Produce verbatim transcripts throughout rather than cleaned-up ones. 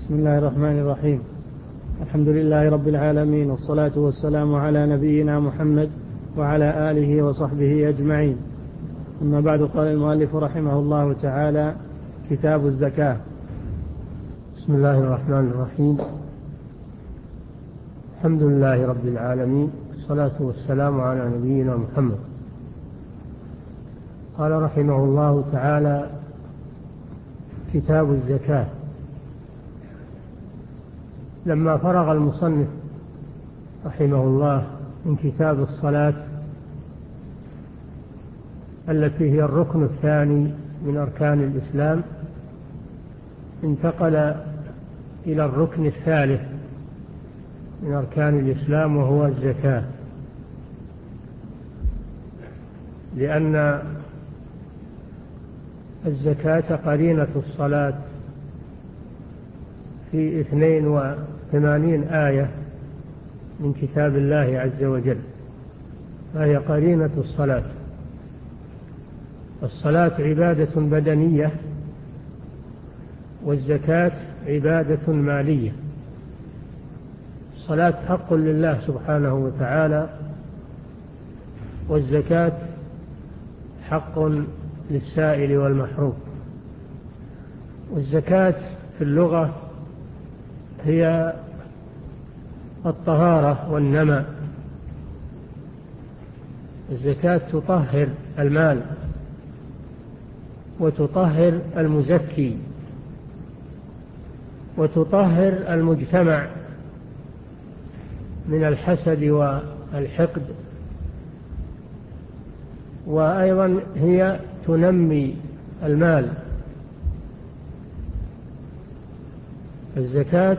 بسم الله الرحمن الرحيم. الحمد لله رب العالمين، والصلاة والسلام على نبينا محمد وعلى آله وصحبه أجمعين. أما بعد، قال المؤلف رحمه الله تعالى: كتاب الزكاة. بسم الله الرحمن الرحيم. الحمد لله رب العالمين، والصلاة والسلام على نبينا محمد. قال رحمه الله تعالى: كتاب الزكاة. لما فرغ المصنف رحمه الله من كتاب الصلاة التي هي الركن الثاني من أركان الإسلام، انتقل إلى الركن الثالث من أركان الإسلام، وهو الزكاة، لأن الزكاة قرينة الصلاة في اثنين وثمانين آية من كتاب الله عز وجل، فهي قرينة الصلاة. الصلاة عبادة بدنية، والزكاة عبادة مالية. الصلاة حق لله سبحانه وتعالى، والزكاة حق للسائل والمحروم. والزكاة في اللغة هي الطهارة والنماء. الزكاة تطهر المال وتطهر المزكي وتطهر المجتمع من الحسد والحقد، وأيضا هي تنمي المال. الزكاة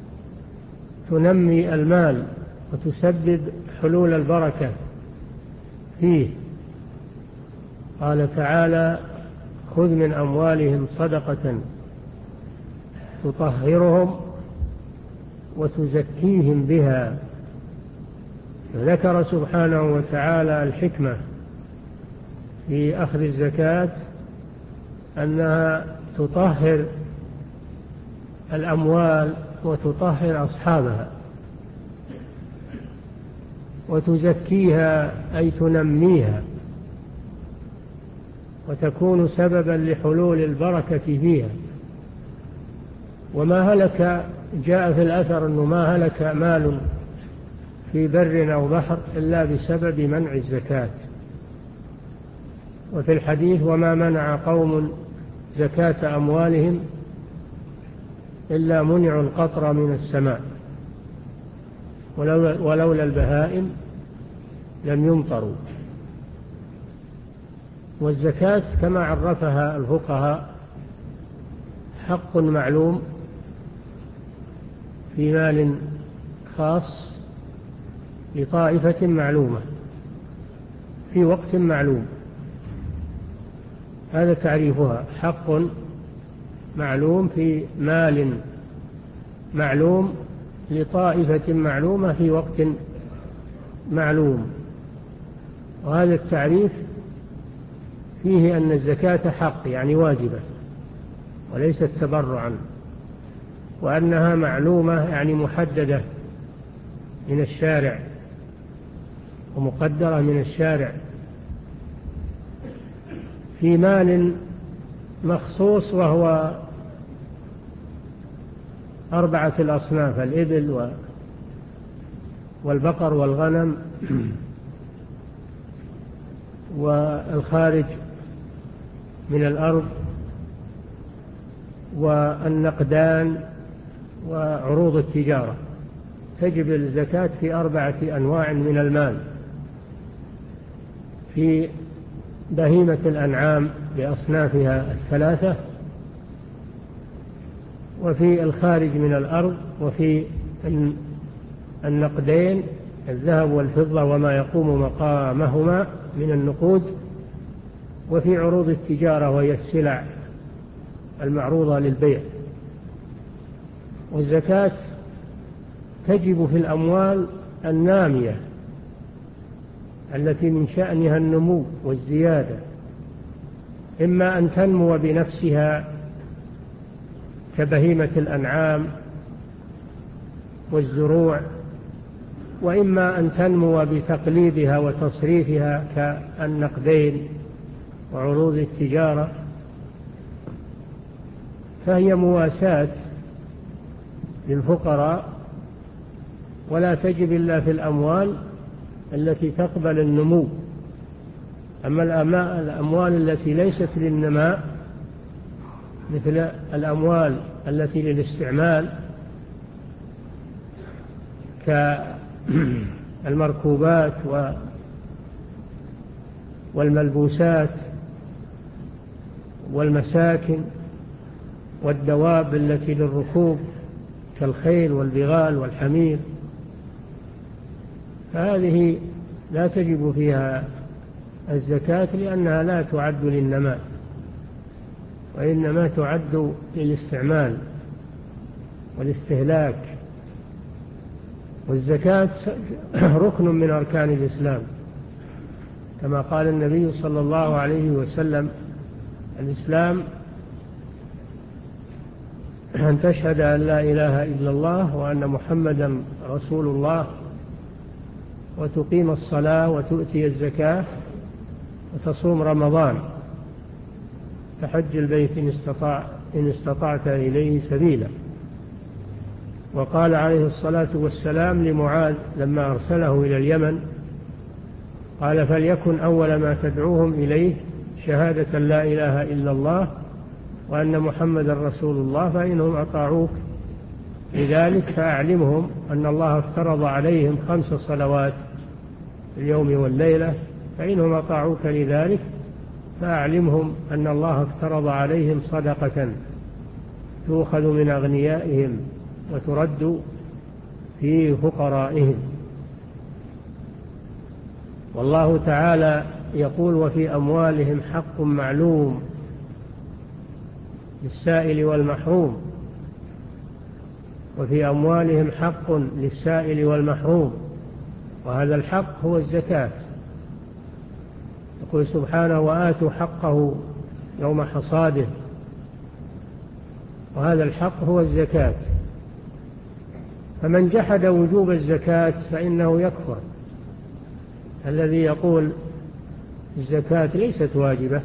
تنمي المال وتسبب حلول البركة فيه. قال تعالى: خذ من أموالهم صدقة تطهرهم وتزكيهم بها. ذكر سبحانه وتعالى الحكمة في أخذ الزكاة، أنها تطهر الأموال وتطهر أصحابها، وتزكيها أي تنميها، وتكون سببا لحلول البركة فيها. وما هلك، جاء في الأثر أنه ما هلك مال في بر أو بحر إلا بسبب منع الزكاة. وفي الحديث: وما منع قوم زكاة أموالهم إلا منعوا القطر من السماء، ولولا البهائم لم يمطروا. والزكاة كما عرفها الفقهاء حق معلوم في مال خاص لطائفة معلومة في وقت معلوم. هذا تعريفها: حق معلوم في مال معلوم لطائفة معلومة في وقت معلوم. وهذا التعريف فيه أن الزكاة حق، يعني واجبة وليست تبرعا، وأنها معلومة يعني محددة من الشارع ومقدرة من الشارع في مال مخصوص، وهو أربعة الأصناف: الإبل والبقر والغنم والخارج من الأرض والنقدان وعروض التجارة. تجب الزكاة في أربعة أنواع من المال: في بهيمة الأنعام بأصنافها الثلاثة، وفي الخارج من الأرض، وفي النقدين الذهب والفضة وما يقوم مقامهما من النقود، وفي عروض التجارة وهي السلع المعروضة للبيع. والزكاة تجب في الأموال النامية التي من شأنها النمو والزيادة، إما أن تنمو بنفسها كبهيمة الأنعام والزروع، وإما أن تنمو بتقليدها وتصريفها كالنقدين وعروض التجارة، فهي مواساة للفقراء، ولا تجب إلا في الأموال التي تقبل النمو. أما الأموال التي ليست للنماء مثل الأموال التي للاستعمال كالمركوبات والملبوسات والمساكن والدواب التي للركوب كالخيل والبغال والحمير، فهذه لا تجب فيها الزكاة لأنها لا تعد للنماء، وإنما تعد للاستعمال والاستهلاك. والزكاة ركن من أركان الإسلام، كما قال النبي صلى الله عليه وسلم: الإسلام أن تشهد أن لا إله إلا الله وأن محمدا رسول الله، وتقيم الصلاة وتؤتي الزكاة وتصوم رمضان، تحج البيت إن استطاع إن استطعت إليه سبيلا. وقال عليه الصلاة والسلام لمعاذ لما أرسله إلى اليمن، قال: فليكن أول ما تدعوهم إليه شهادة لا إله إلا الله وأن محمد رسول الله، فإنهم أطاعوك لذلك فأعلمهم أن الله افترض عليهم خمس صلوات في اليوم والليلة، فإنهم أطاعوك لذلك فأعلمهم أن الله افترض عليهم صدقة تؤخذ من أغنيائهم وترد في فقرائهم. والله تعالى يقول: وفي أموالهم حق معلوم للسائل والمحروم. وفي أموالهم حق للسائل والمحروم، وهذا الحق هو الزكاة. يقول سبحانه: وآتوا حقه يوم حصاده، وهذا الحق هو الزكاة. فمن جحد وجوب الزكاة فإنه يكفر. الذي يقول الزكاة ليست واجبة،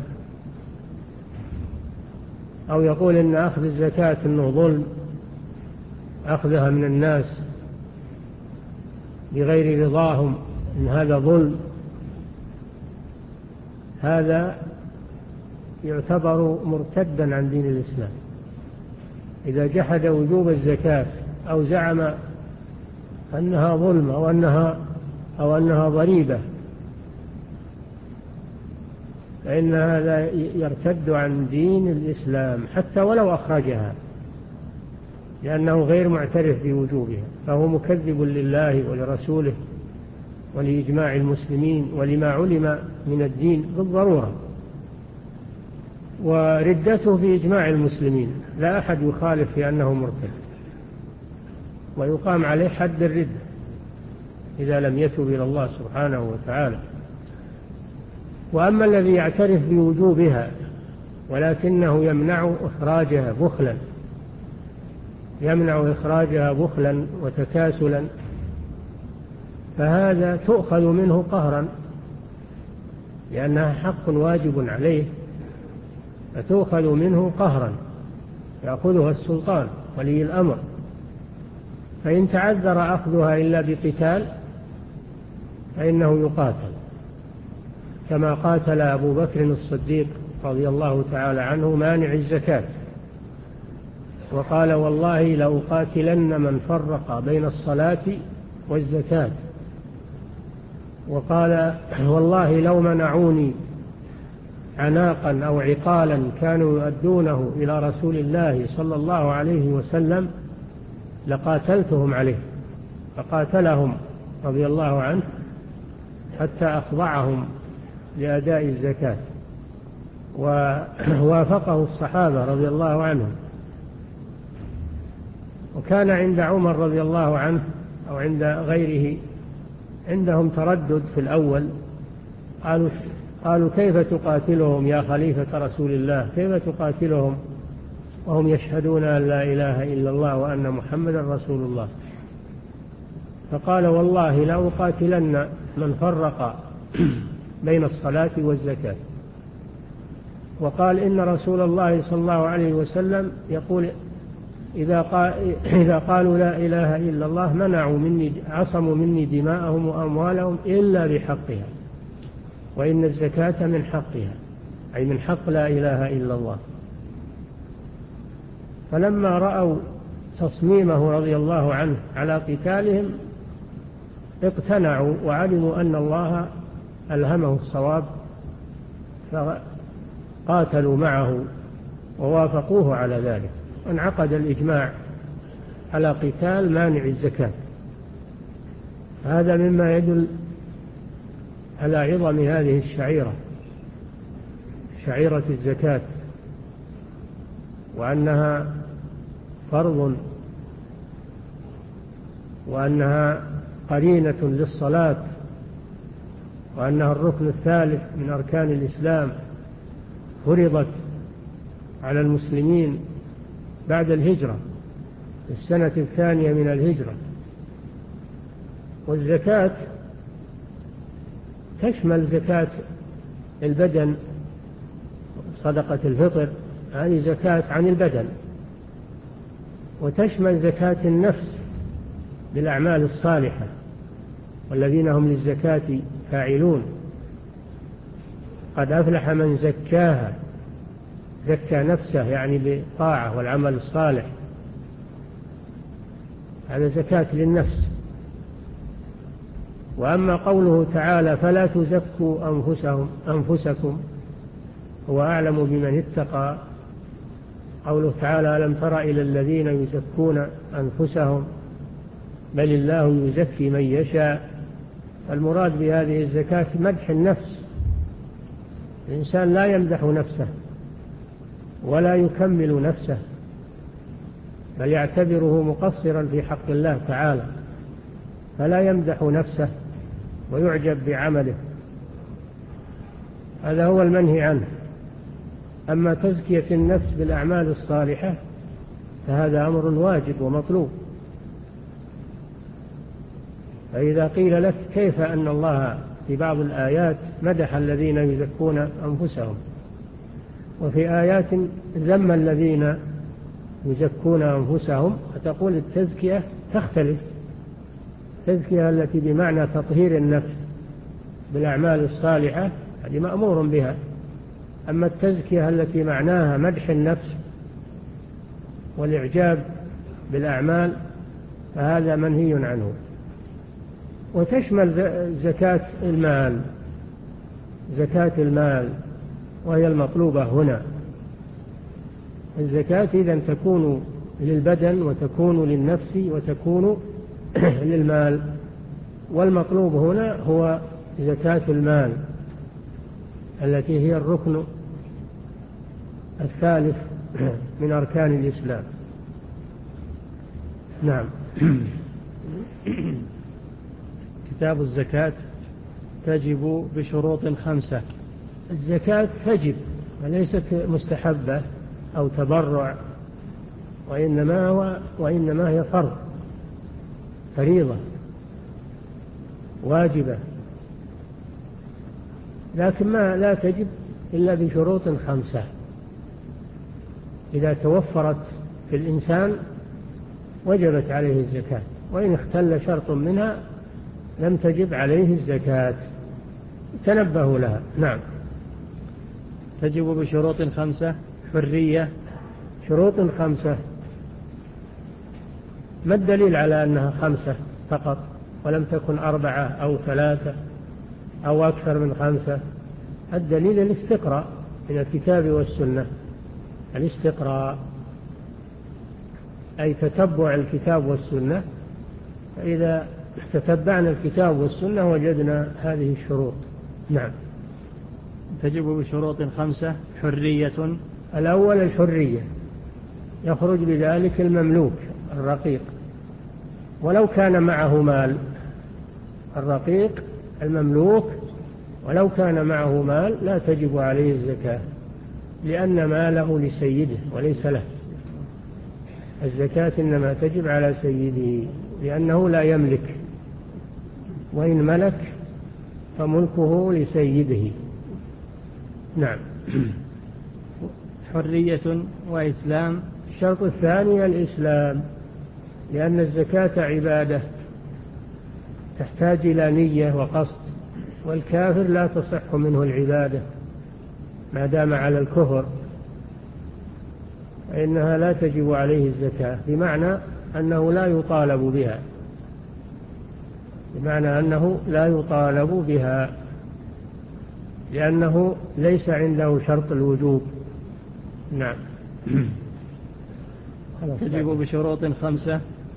أو يقول إن أخذ الزكاة إنه ظلم، أخذها من الناس بغير رضاهم إن هذا ظلم، هذا يعتبر مرتدا عن دين الإسلام. إذا جحد وجوب الزكاة أو زعم أنها ظلم أو أنها أو أنها ضريبة، فإن هذا يرتد عن دين الإسلام حتى ولو أخرجها، لأنه غير معترف بوجوبها، فهو مكذب لله ولرسوله ولإجماع المسلمين ولما علم من الدين بالضرورة. وردته في إجماع المسلمين، لا أحد يخالف في أنه مرتد، ويقام عليه حد الردة إذا لم يتب إلى الله سبحانه وتعالى. وأما الذي يعترف بوجوبها ولكنه يمنع إخراجها بخلا يمنع إخراجها بخلا وتكاسلا، فهذا تؤخذ منه قهرا، لأنها حق واجب عليه، فتؤخذ منه قهرا يأخذها السلطان ولي الأمر. فإن تعذر أخذها إلا بقتال فإنه يقاتل، كما قاتل أبو بكر الصديق رضي الله تعالى عنه مانع الزكاة، وقال: والله لأقاتلن من فرق بين الصلاة والزكاة. وقال: والله لو منعوني عناقا أو عقالا كانوا يؤدونه إلى رسول الله صلى الله عليه وسلم لقاتلتهم عليه. فقاتلهم رضي الله عنه حتى أخضعهم لأداء الزكاة، ووافقه الصحابة رضي الله عنهم. وكان عند عمر رضي الله عنه أو عند غيره عندهم تردد في الأول، قالوا قالوا كيف تقاتلهم يا خليفة رسول الله، كيف تقاتلهم وهم يشهدون أن لا إله إلا الله وأن محمدا رسول الله. فقال والله لأقاتلن من فرق بين الصلاة والزكاة. وقال إن رسول الله صلى الله عليه وسلم يقول إذا, قال إذا قالوا لا إله إلا الله منعوا مني عصموا مني دماءهم وأموالهم إلا بحقها، وإن الزكاة من حقها، أي من حق لا إله إلا الله. فلما رأوا تصميمه رضي الله عنه على قتالهم اقتنعوا وعلموا أن الله ألهمه الصواب، فقاتلوا معه ووافقوه على ذلك، وانعقد الإجماع على قتال مانع الزكاة. هذا مما يدل على عظم هذه الشعيرة، شعيرة الزكاة، وأنها فرض، وأنها قرينة للصلاة، وأنها الركن الثالث من أركان الإسلام، فرضت على المسلمين بعد الهجرة في السنة الثانية من الهجرة. والزكاة تشمل زكاة البدن، صدقة الفطر هذه زكاة عن البدن، وتشمل زكاة النفس بالأعمال الصالحة، والذين هم للزكاة فاعلون. قد أفلح من زكاها، زكى نفسه يعني بالطاعة والعمل الصالح، هذا زكاة للنفس. وأما قوله تعالى فلا تزكوا أنفسهم أنفسكم هو أعلم بمن اتقى، قوله تعالى ألم تر إلى الذين يزكون أنفسهم بل الله يزكي من يشاء. المراد بهذه الزكاة مدح النفس، الإنسان لا يمدح نفسه ولا يكمل نفسه، بل يعتبره مقصرا في حق الله تعالى، فلا يمدح نفسه ويعجب بعمله، هذا هو المنهي عنه. أما تزكية النفس بالأعمال الصالحة فهذا أمر واجب ومطلوب. فإذا قيل لك كيف أن الله في بعض الآيات مدح الذين يزكون أنفسهم، وفي آيات ذم الذين يزكون أنفسهم، فتقول التزكية تختلف. التزكية التي بمعنى تطهير النفس بالأعمال الصالحة هذه مأمور بها، أما التزكية التي معناها مدح النفس والإعجاب بالأعمال فهذا منهي عنه. وتشمل زكاة المال، زكاة المال وهي المطلوبة هنا. الزكاة إذن تكون للبدن وتكون للنفس وتكون للمال، والمطلوب هنا هو زكاة المال التي هي الركن الثالث من أركان الإسلام. نعم. كتاب الزكاة تجب بشروط خمسة. الزكاة تجب وليست مستحبة أو تبرع، وإنما, هو وإنما هي فرض، فريضة واجبة، لكن ما لا تجب إلا بشروط خمسة. إذا توفرت في الإنسان وجبت عليه الزكاة، وإن اختل شرط منها لم تجب عليه الزكاة، تنبهوا لها. نعم. تجب بشروط خمسة. حرية. شروط خمسة، ما الدليل على أنها خمسة فقط ولم تكن أربعة أو ثلاثة أو أكثر من خمسة؟ الدليل الاستقراء من الكتاب والسنة، الاستقراء أي تتبع الكتاب والسنة، فإذا تتبعنا الكتاب والسنة وجدنا هذه الشروط. نعم. تجب بشروط خمسة. حرية. الأول الحرية، يخرج بذلك المملوك الرقيق ولو كان معه مال. الرقيق المملوك ولو كان معه مال لا تجب عليه الزكاة، لأن ماله لسيده وليس له، الزكاة إنما تجب على سيده لأنه لا يملك، وإن ملك فملكه لسيده. نعم. حرية وإسلام. الشرط الثاني الإسلام، لأن الزكاة عبادة تحتاج إلى نية وقصد، والكافر لا تصح منه العبادة ما دام على الكفر، فإنها لا تجب عليه الزكاة، بمعنى أنه لا يطالب بها بمعنى أنه لا يطالب بها لأنه ليس عنده شرط الوجوب. نعم. تجب بشروط خمسة: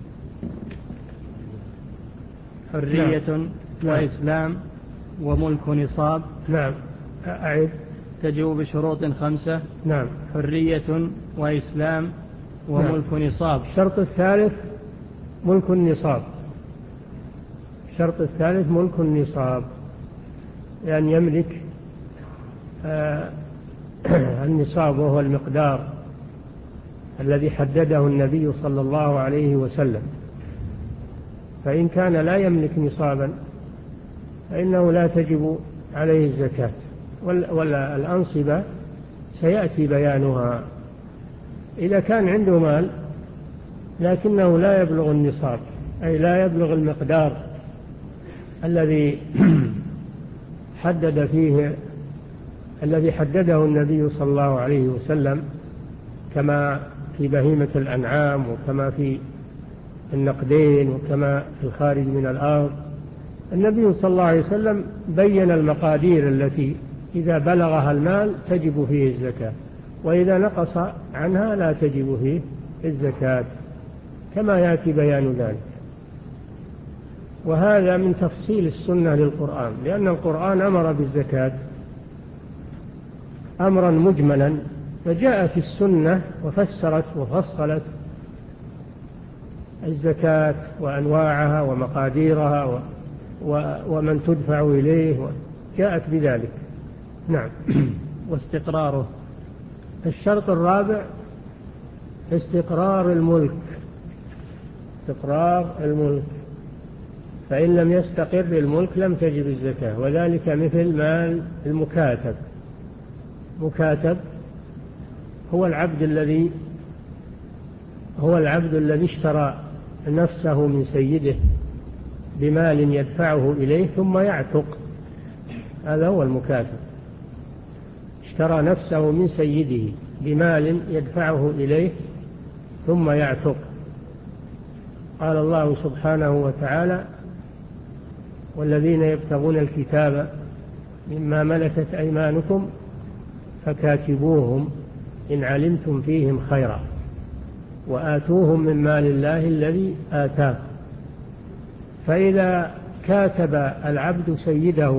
حرية نعم. وإسلام وملك نصاب. نعم. أعد. تجب بشروط خمسة: نعم. حرية وإسلام وملك نعم. نصاب. الشرط الثالث ملك النصاب. الشرط الثالث ملك النصاب، لأن يملك آه النصاب، وهو المقدار الذي حدده النبي صلى الله عليه وسلم. فإن كان لا يملك نصابا فإنه لا تجب عليه الزكاة، ولا الأنصبة سيأتي بيانها. إذا كان عنده مال لكنه لا يبلغ النصاب، أي لا يبلغ المقدار الذي حدد فيه الذي حدده النبي صلى الله عليه وسلم، كما في بهيمة الأنعام، وكما في النقدين، وكما في الخارج من الأرض. النبي صلى الله عليه وسلم بين المقادير التي إذا بلغها المال تجب فيه الزكاة، وإذا نقص عنها لا تجب فيه الزكاة، كما يأتي بيان ذلك. وهذا من تفصيل السنة للقرآن، لأن القرآن أمر بالزكاة أمرا مجملا، فجاءت السنة وفسرت وفصلت الزكاة وأنواعها ومقاديرها ومن تدفع إليه، جاءت بذلك. نعم. واستقراره. الشرط الرابع استقرار الملك. استقرار الملك، فإن لم يستقر الملك لم تجب الزكاة، وذلك مثل مال المكاتب. مكاتب هو العبد الذي هو العبد الذي اشترى نفسه من سيده بمال يدفعه إليه ثم يعتق، هذا هو المكاتب. اشترى نفسه من سيده بمال يدفعه إليه ثم يعتق. قال الله سبحانه وتعالى: والذين يبتغون الكتاب مما ملكت أيمانكم فكاتبوهم إن علمتم فيهم خيرا وآتوهم من مال الله الذي آتاه. فإذا كاتب العبد سيده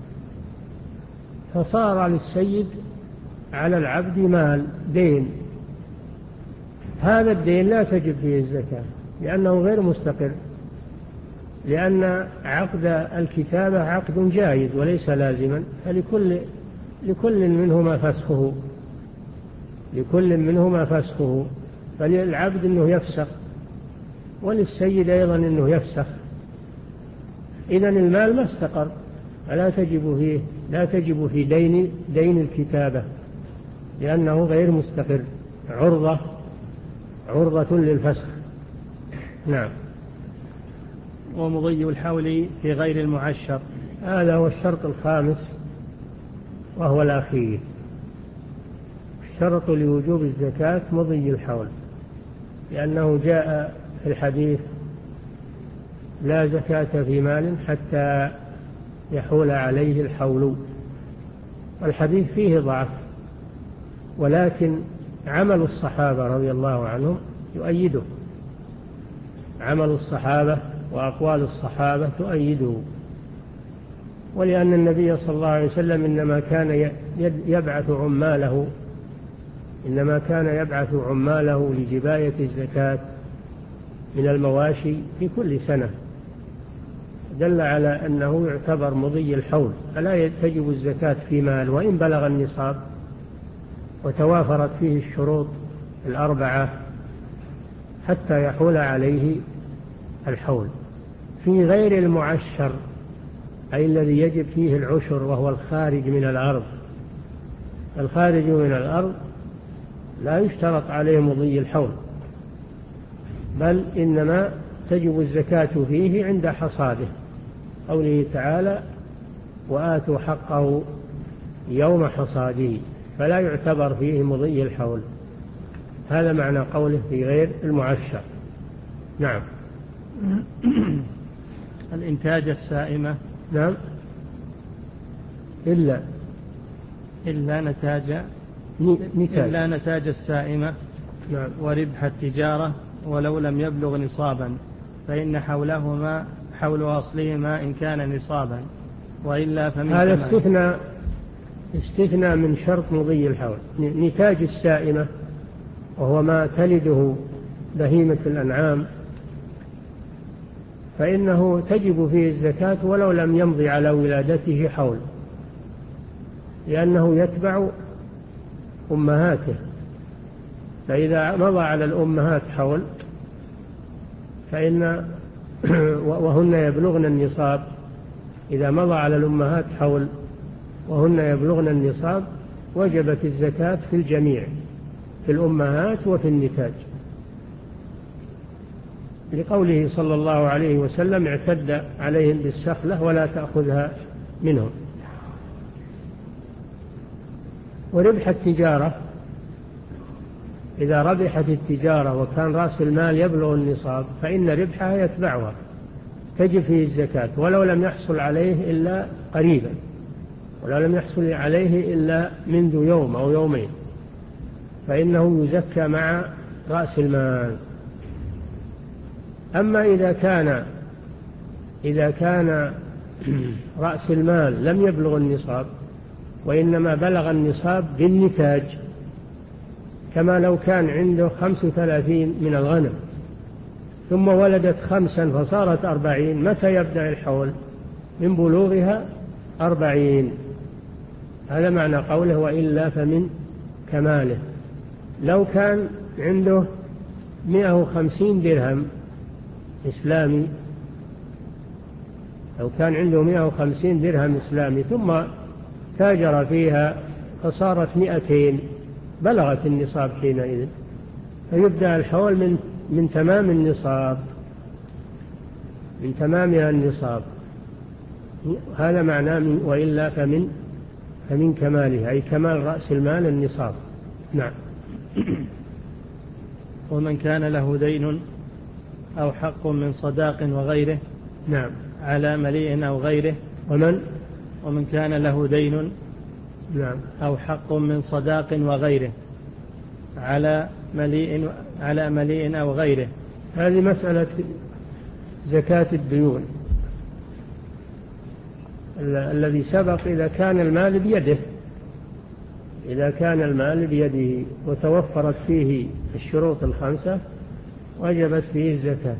فصار للسيد على العبد مال دين، هذا الدين لا تجب فيه الزكاة لأنه غير مستقر، لأن عقد الكتابة عقد جائز وليس لازما، فلكل لكل منهما فسخه لكل منهما فسخه فللعبد أنه يفسخ وللسيد أيضا أنه يفسخ. إذن المال ما استقر، فلا تجب فيه لا تجب في دين دين الكتابة لأنه غير مستقر، عرضة عرضة للفسخ. نعم. ومضي الحول في غير المعشر. هذا هو الشرط الخامس وهو الأخير. الشرط لوجوب الزكاة مضي الحول، لأنه جاء في الحديث: لا زكاة في مال حتى يحول عليه الحول. الحديث فيه ضعف، ولكن عمل الصحابة رضي الله عنهم يؤيده، عمل الصحابة وأقوال الصحابة تؤيده. ولأن النبي صلى الله عليه وسلم إنما كان يبعث عماله إنما كان يبعث عماله لجباية الزكاة من المواشي في كل سنة، دل على أنه يعتبر مضي الحول، فلا تجب الزكاة في مال وإن بلغ النصاب وتوافرت فيه الشروط الأربعة: حتى يحول عليه الحول. في غير المعشر أي الذي يجب فيه العشر وهو الخارج من الأرض، الخارج من الأرض لا يشترط عليه مضي الحول، بل إنما تجب الزكاة فيه عند حصاده، قوله تعالى وآتوا حقه يوم حصاده، فلا يعتبر فيه مضي الحول. هذا معنى قوله في غير المعشر. نعم. الإنتاج السائمة. نعم. إلا إلا نتاج نتاج إلا نتاج السائمة. نعم. وربح التجارة ولو لم يبلغ نصابا، فإن حولهما حول أصلهما إن كان نصابا، وإلا فمن هذا استثناء استثناء من شرط مضي الحول. نتاج السائمة وهو ما تلده بهيمة الأنعام فإنه تجب فيه الزكاة ولو لم يمضي على ولادته حول، لأنه يتبع أمهاته، فإذا مضى على الأمهات حول فإن وهن يبلغن النصاب، إذا مضى على الأمهات حول وهن يبلغن النصاب وجبت الزكاة في الجميع، في الأمهات وفي النتاج، لقوله صلى الله عليه وسلم اعتد عليهم بالسخلة ولا تأخذها منهم. وربح التجارة إذا ربحت التجارة وكان رأس المال يبلغ النصاب فإن ربحها يتبعها، تجب فيه الزكاة ولو لم يحصل عليه إلا قريبا، ولو لم يحصل عليه إلا منذ يوم أو يومين، فإنه يزكى مع رأس المال. أما إذا كان إذا كان رأس المال لم يبلغ النصاب وإنما بلغ النصاب بالنتاج، كما لو كان عنده خمس وثلاثين من الغنم ثم ولدت خمسا فصارت أربعين، متى يبدأ الحول؟ من بلوغها أربعين. هذا معنى قوله وإلا فمن كماله. لو كان عنده مئة وخمسين درهم إسلامي لو كان عنده مئة وخمسين درهم إسلامي ثم تاجر فيها فصارت مئتين، بلغت النصاب حينئذ، فيبدأ الحول من من تمام النصاب، من تمامها النصاب. هذا معناه وإلا فمن فمن كمالها، أي كمال رأس المال النصاب. نعم. ومن كان له دين أو حق من صداق وغيره. نعم. على مليء أو غيره. ومن ومن كان له دين. نعم. أو حق من صداق وغيره على مليء على مليء أو غيره. هذه مسألة زكاة الديون. الذي سبق إذا كان المال بيده إذا كان المال بيده وتوفرت فيه الشروط الخمسة وجبت فيه الزكاة.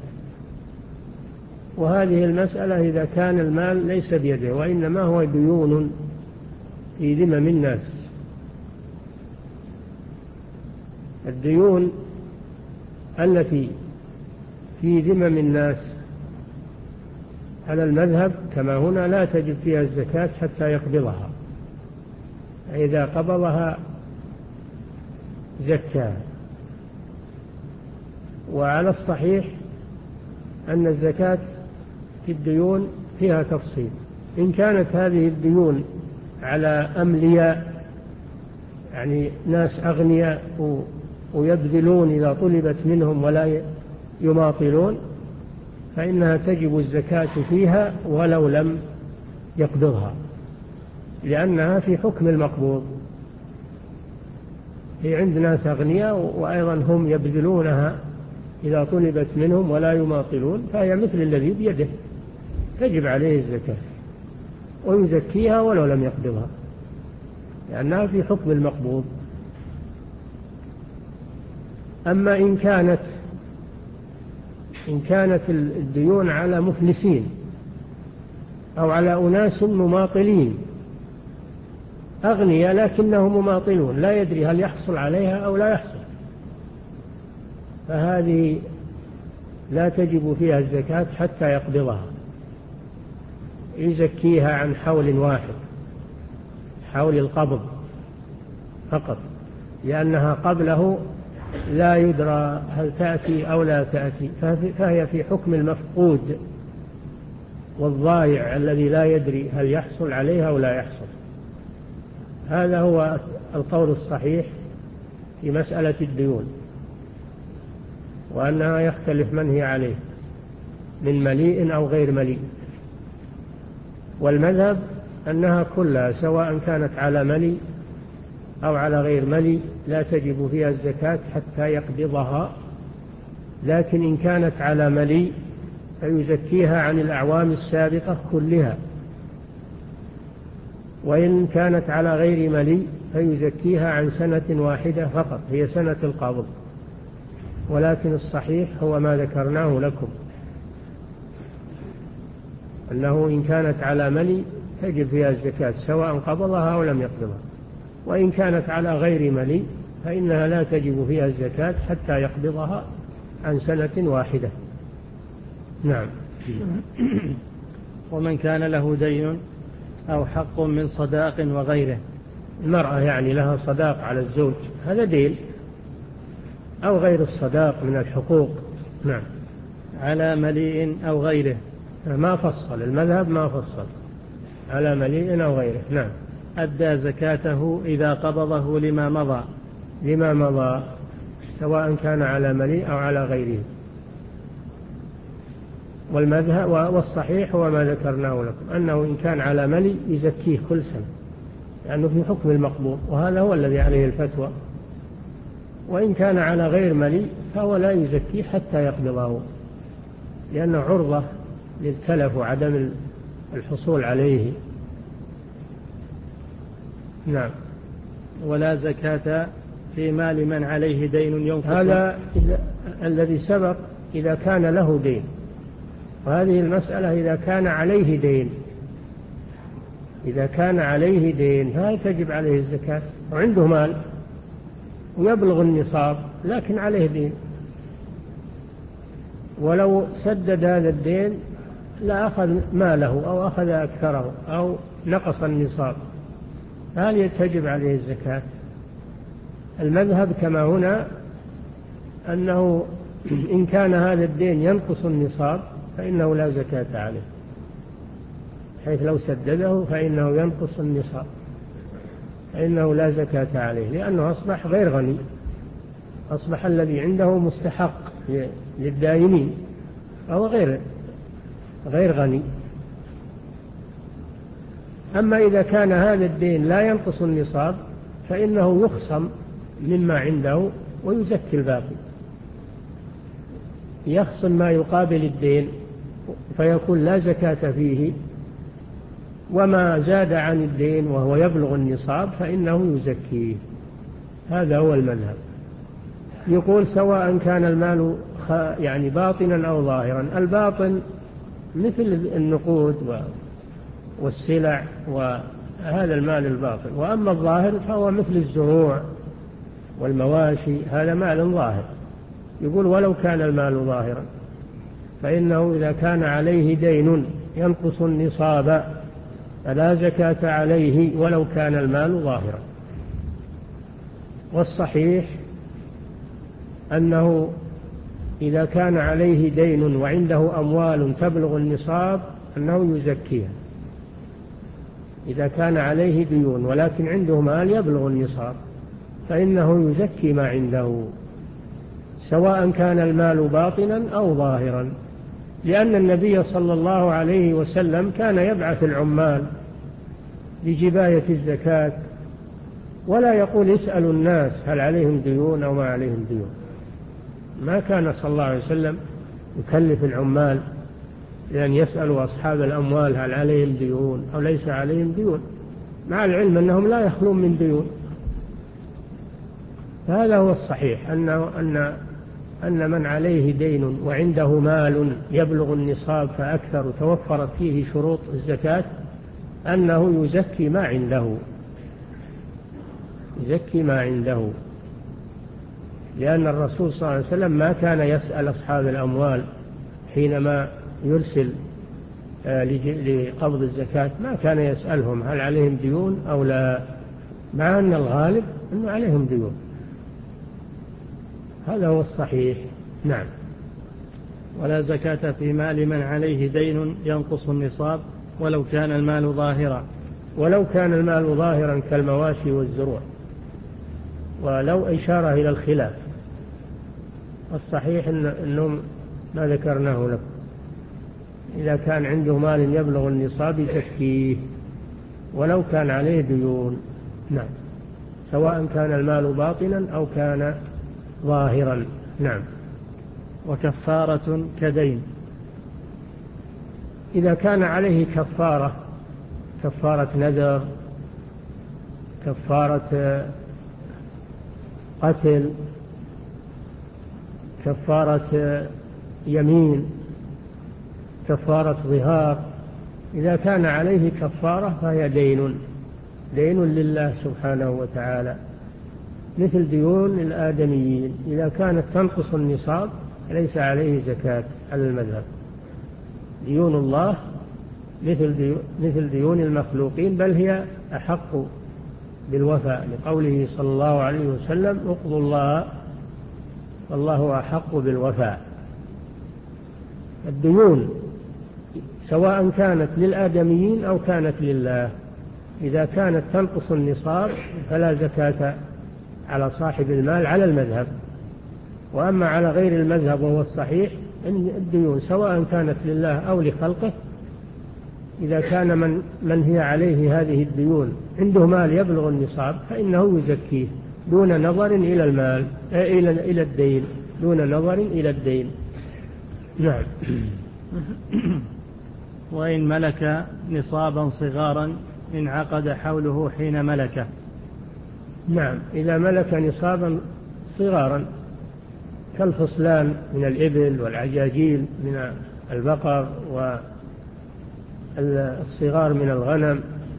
وهذه المسألة إذا كان المال ليس بيده وإنما هو ديون في ذمم الناس. الديون التي في ذمم الناس على المذهب كما هنا لا تجب فيها الزكاة حتى يقبضها، إذا قبضها زكاها. وعلى الصحيح أن الزكاة في الديون فيها تفصيل. إن كانت هذه الديون على أملياء، يعني ناس أغنياء ويبذلون إذا طلبت منهم ولا يماطلون، فإنها تجب الزكاة فيها ولو لم يقبضها، لأنها في حكم المقبوض. هي عند ناس أغنياء وأيضا هم يبذلونها إذا طلبت منهم ولا يماطلون، فهي مثل الذي بيده، تجب عليه الزكاة ويزكيها ولو لم يقبضها، لأنها في حكم المقبوض. أما إن كانت إن كانت الديون على مفلسين أو على أناس مماطلين أغنياء لكنهم مماطلون لا يدري هل يحصل عليها أو لا يحصل، فهذه لا تجب فيها الزكاة حتى يقبضها، يزكيها عن حول واحد، حول القبض فقط، لأنها قبله لا يدرى هل تأتي أو لا تأتي، فهي في حكم المفقود والضائع الذي لا يدري هل يحصل عليها أو لا يحصل. هذا هو القول الصحيح في مسألة الديون، وأنها يختلف من هي عليه من مليء أو غير مليء. والمذهب أنها كلها سواء كانت على مليء أو على غير مليء لا تجب فيها الزكاة حتى يقبضها، لكن إن كانت على مليء فيزكيها عن الأعوام السابقة كلها، وإن كانت على غير مليء فيزكيها عن سنة واحدة فقط، هي سنة القبض. ولكن الصحيح هو ما ذكرناه لكم، أنه إن كانت على مليء تجب فيها الزكاة سواء قبضها أو لم يقبضها، وإن كانت على غير مليء فإنها لا تجب فيها الزكاة حتى يقبضها عن سنة واحدة. نعم. ومن كان له دين أو حق من صداق وغيره، المرأة يعني لها صداق على الزوج، هذا دين، أو غير الصداق من الحقوق. نعم. على مليء أو غيره، ما فصل المذهب، ما فصل على مليء أو غيره. نعم. أدى زكاته إذا قبضه لما مضى، لما مضى سواء كان على مليء أو على غيره. والمذهب والصحيح هو ما ذكرناه لكم، أنه إن كان على مليء يزكيه كل سنة لأنه في حكم المقبوض، وهذا هو الذي عليه الفتوى. وإن كان على غير مليء فهو لا يزكيه حتى يقبضه، لأنه عرضة للتلف وعدم الحصول عليه. نعم. ولا زكاة في مال من عليه دين ينقص. هذا الذي سبق إذا كان له دين، وهذه المسألة إذا كان عليه دين، إذا كان عليه دين فهل تجب عليه الزكاة؟ وعنده مال ويبلغ النصاب لكن عليه دين، ولو سدد هذا الدين لا أخذ ماله أو أخذ أكثره أو نقص النصاب، هل تجب عليه الزكاة؟ المذهب كما هنا أنه إن كان هذا الدين ينقص النصاب فإنه لا زكاة عليه، حيث لو سدده فإنه ينقص النصاب، فإنه لا زكاة عليه، لأنه أصبح غير غني، أصبح الذي عنده مستحق للدائنين، فهو غير غير غني. أما إذا كان هذا الدين لا ينقص النصاب فإنه يخصم مما عنده ويزكي الباقي، يخصم ما يقابل الدين فيكون لا زكاة فيه، وما زاد عن الدين وهو يبلغ النصاب فإنه يزكيه. هذا هو المذهب. يقول سواء كان المال يعني باطنا أو ظاهرا. الباطن مثل النقود والسلع وهذا المال الباطن، وأما الظاهر فهو مثل الزروع والمواشي، هذا مال ظاهر. يقول ولو كان المال ظاهرا فإنه إذا كان عليه دين ينقص النصاب فلا زكاة عليه ولو كان المال ظاهرا. والصحيح أنه إذا كان عليه دين وعنده أموال تبلغ النصاب أنه يزكيها. إذا كان عليه ديون ولكن عنده مال يبلغ النصاب فإنه يزكي ما عنده سواء كان المال باطنا أو ظاهرا، لأن النبي صلى الله عليه وسلم كان يبعث العمال لجباية الزكاة ولا يقول اسألوا الناس هل عليهم ديون أو ما عليهم ديون. ما كان صلى الله عليه وسلم يكلف العمال لأن يسألوا أصحاب الأموال هل عليهم ديون أو ليس عليهم ديون، مع العلم أنهم لا يخلون من ديون. هذا هو الصحيح، أنه أن أن من عليه دين وعنده مال يبلغ النصاب فأكثر توفرت فيه شروط الزكاة أنه يزكي ما عنده، يزكي ما عنده، لأن الرسول صلى الله عليه وسلم ما كان يسأل أصحاب الأموال حينما يرسل لقبض الزكاة ما كان يسألهم هل عليهم ديون أو لا، مع أن الغالب أنه عليهم ديون. هذا هو الصحيح. نعم. ولا زكاة في مال من عليه دين ينقص النصاب ولو كان المال ظاهرا. ولو كان المال ظاهرا كالمواشي والزروع، ولو إشارة إلى الخلاف. الصحيح إن أنهم ما ذكرناه لكم، إذا كان عنده مال يبلغ النصاب يزكيه ولو كان عليه ديون. نعم، سواء كان المال باطنا أو كان ظاهرا. نعم. وكفارة كدين، إذا كان عليه كفارة، كفارة نذر، كفارة قتل، كفارة يمين، كفارة ظهار، إذا كان عليه كفارة فهي دين دين لله سبحانه وتعالى، مثل ديون الآدميين. إذا كانت تنقص النصاب ليس عليه زكاة على المذهب. ديون الله مثل ديون, مثل ديون المخلوقين، بل هي أحق بالوفاء، لقوله صلى الله عليه وسلم اقضوا الله والله أحق بالوفاء. الديون سواء كانت للآدميين أو كانت لله، إذا كانت تنقص النصاب فلا زكاة على صاحب المال على المذهب. وأما على غير المذهب وهو الصحيح أن الديون سواء كانت لله أو لخلقه، إذا كان من, من هي عليه هذه الديون عنده مال يبلغ النصاب فإنه يزكيه دون نظر إلى المال إلى إلى الدين، دون نظر إلى الدين. نعم. وإن ملك نصابا صغارا انعقد حوله حين ملكه. نعم، إذا ملك نصابا صغارا كالفصلان من الإبل والعجاجيل من البقر والصغار من الغنم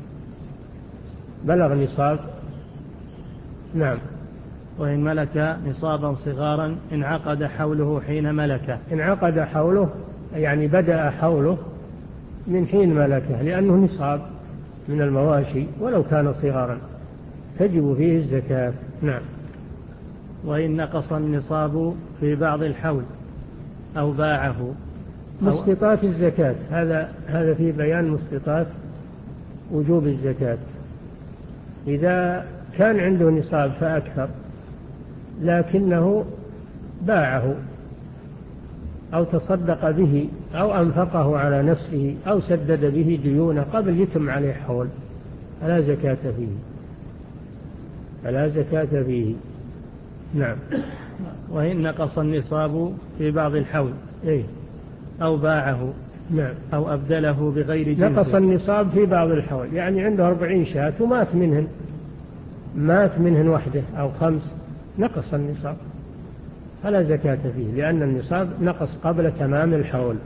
بلغ نصاب. نعم. وإن ملك نصابا صغارا انعقد حوله حين ملكه. انعقد حوله يعني بدأ حوله من حين ملكه، لأنه نصاب من المواشي ولو كان صغارا تجب فيه الزكاة. نعم. وإن نقص النصاب في بعض الحول أو باعه. مسقطات الزكاة، هذا هذا في بيان مسقطات وجوب الزكاة. إذا كان عنده نصاب فأكثر لكنه باعه أو تصدق به أو أنفقه على نفسه أو سدد به ديونه قبل يتم عليه حول فلا زكاة فيه، فلا زكاة فيه. نعم. وإن نقص النصاب في بعض الحول إيه؟ أو باعه. نعم. أو أبدله بغير جنسه. نقص النصاب في بعض الحول يعني عنده أربعين شاة ومات منهن مات منهن وحده أو خمس، نقص النصاب فلا زكاة فيه، لأن النصاب نقص قبل تمام الحول.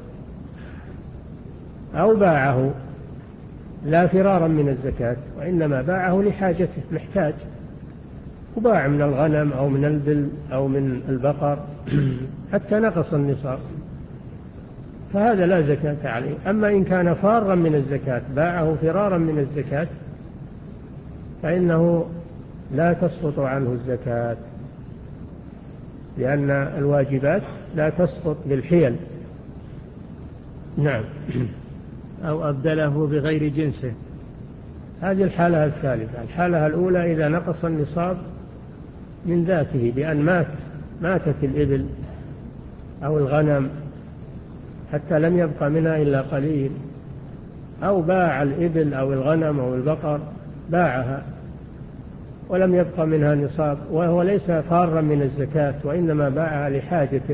أو باعه لا فرارا من الزكاة، وإنما باعه لحاجته، محتاج، وباع من الغنم أو من البل أو من البقر حتى نقص النصاب، فهذا لا زكاة عليه. أما إن كان فارا من الزكاة، باعه فرارا من الزكاة، فإنه لا تسقط عنه الزكاة، لأن الواجبات لا تسقط بالحيل. نعم. أو أبدله بغير جنسه. هذه الحالة الثالثة. الحالة الأولى إذا نقص النصاب من ذاته بأن مات ماتت الإبل أو الغنم حتى لم يبقى منها إلا قليل، أو باع الإبل أو الغنم أو البقر باعها ولم يبقى منها نصاب، وهو ليس فارا من الزكاة وإنما باعها لحاجته،